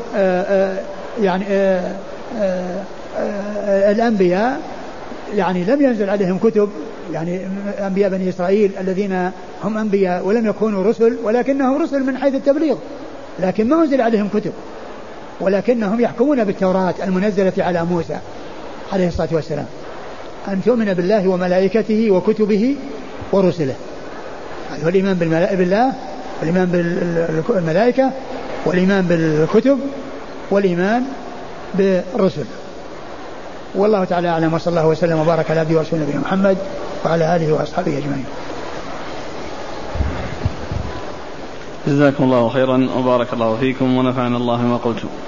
الأنبياء يعني لم ينزل عليهم كتب، يعني أنبياء بني إسرائيل الذين هم أنبياء ولم يكونوا رسل، ولكنهم رسل من حيث التبليغ، لكن ما أنزل عليهم كتب، ولكنهم يحكمون بالتوراة المنزلة على موسى عليه الصلاة والسلام، أن تؤمن بالله وملائكته وكتبه ورسله. هذا الإيمان بالله، والإيمان بالملائكة، والإيمان بالكتب، والإيمان بالرسل. والله تعالى أعلم، وصلى الله وسلم وبارك على عبده ورسوله نبينا محمد وعلى آله وأصحابه أجمعين. جزاكم الله خيرا وبارك الله فيكم ونفعنا الله ما قلتم.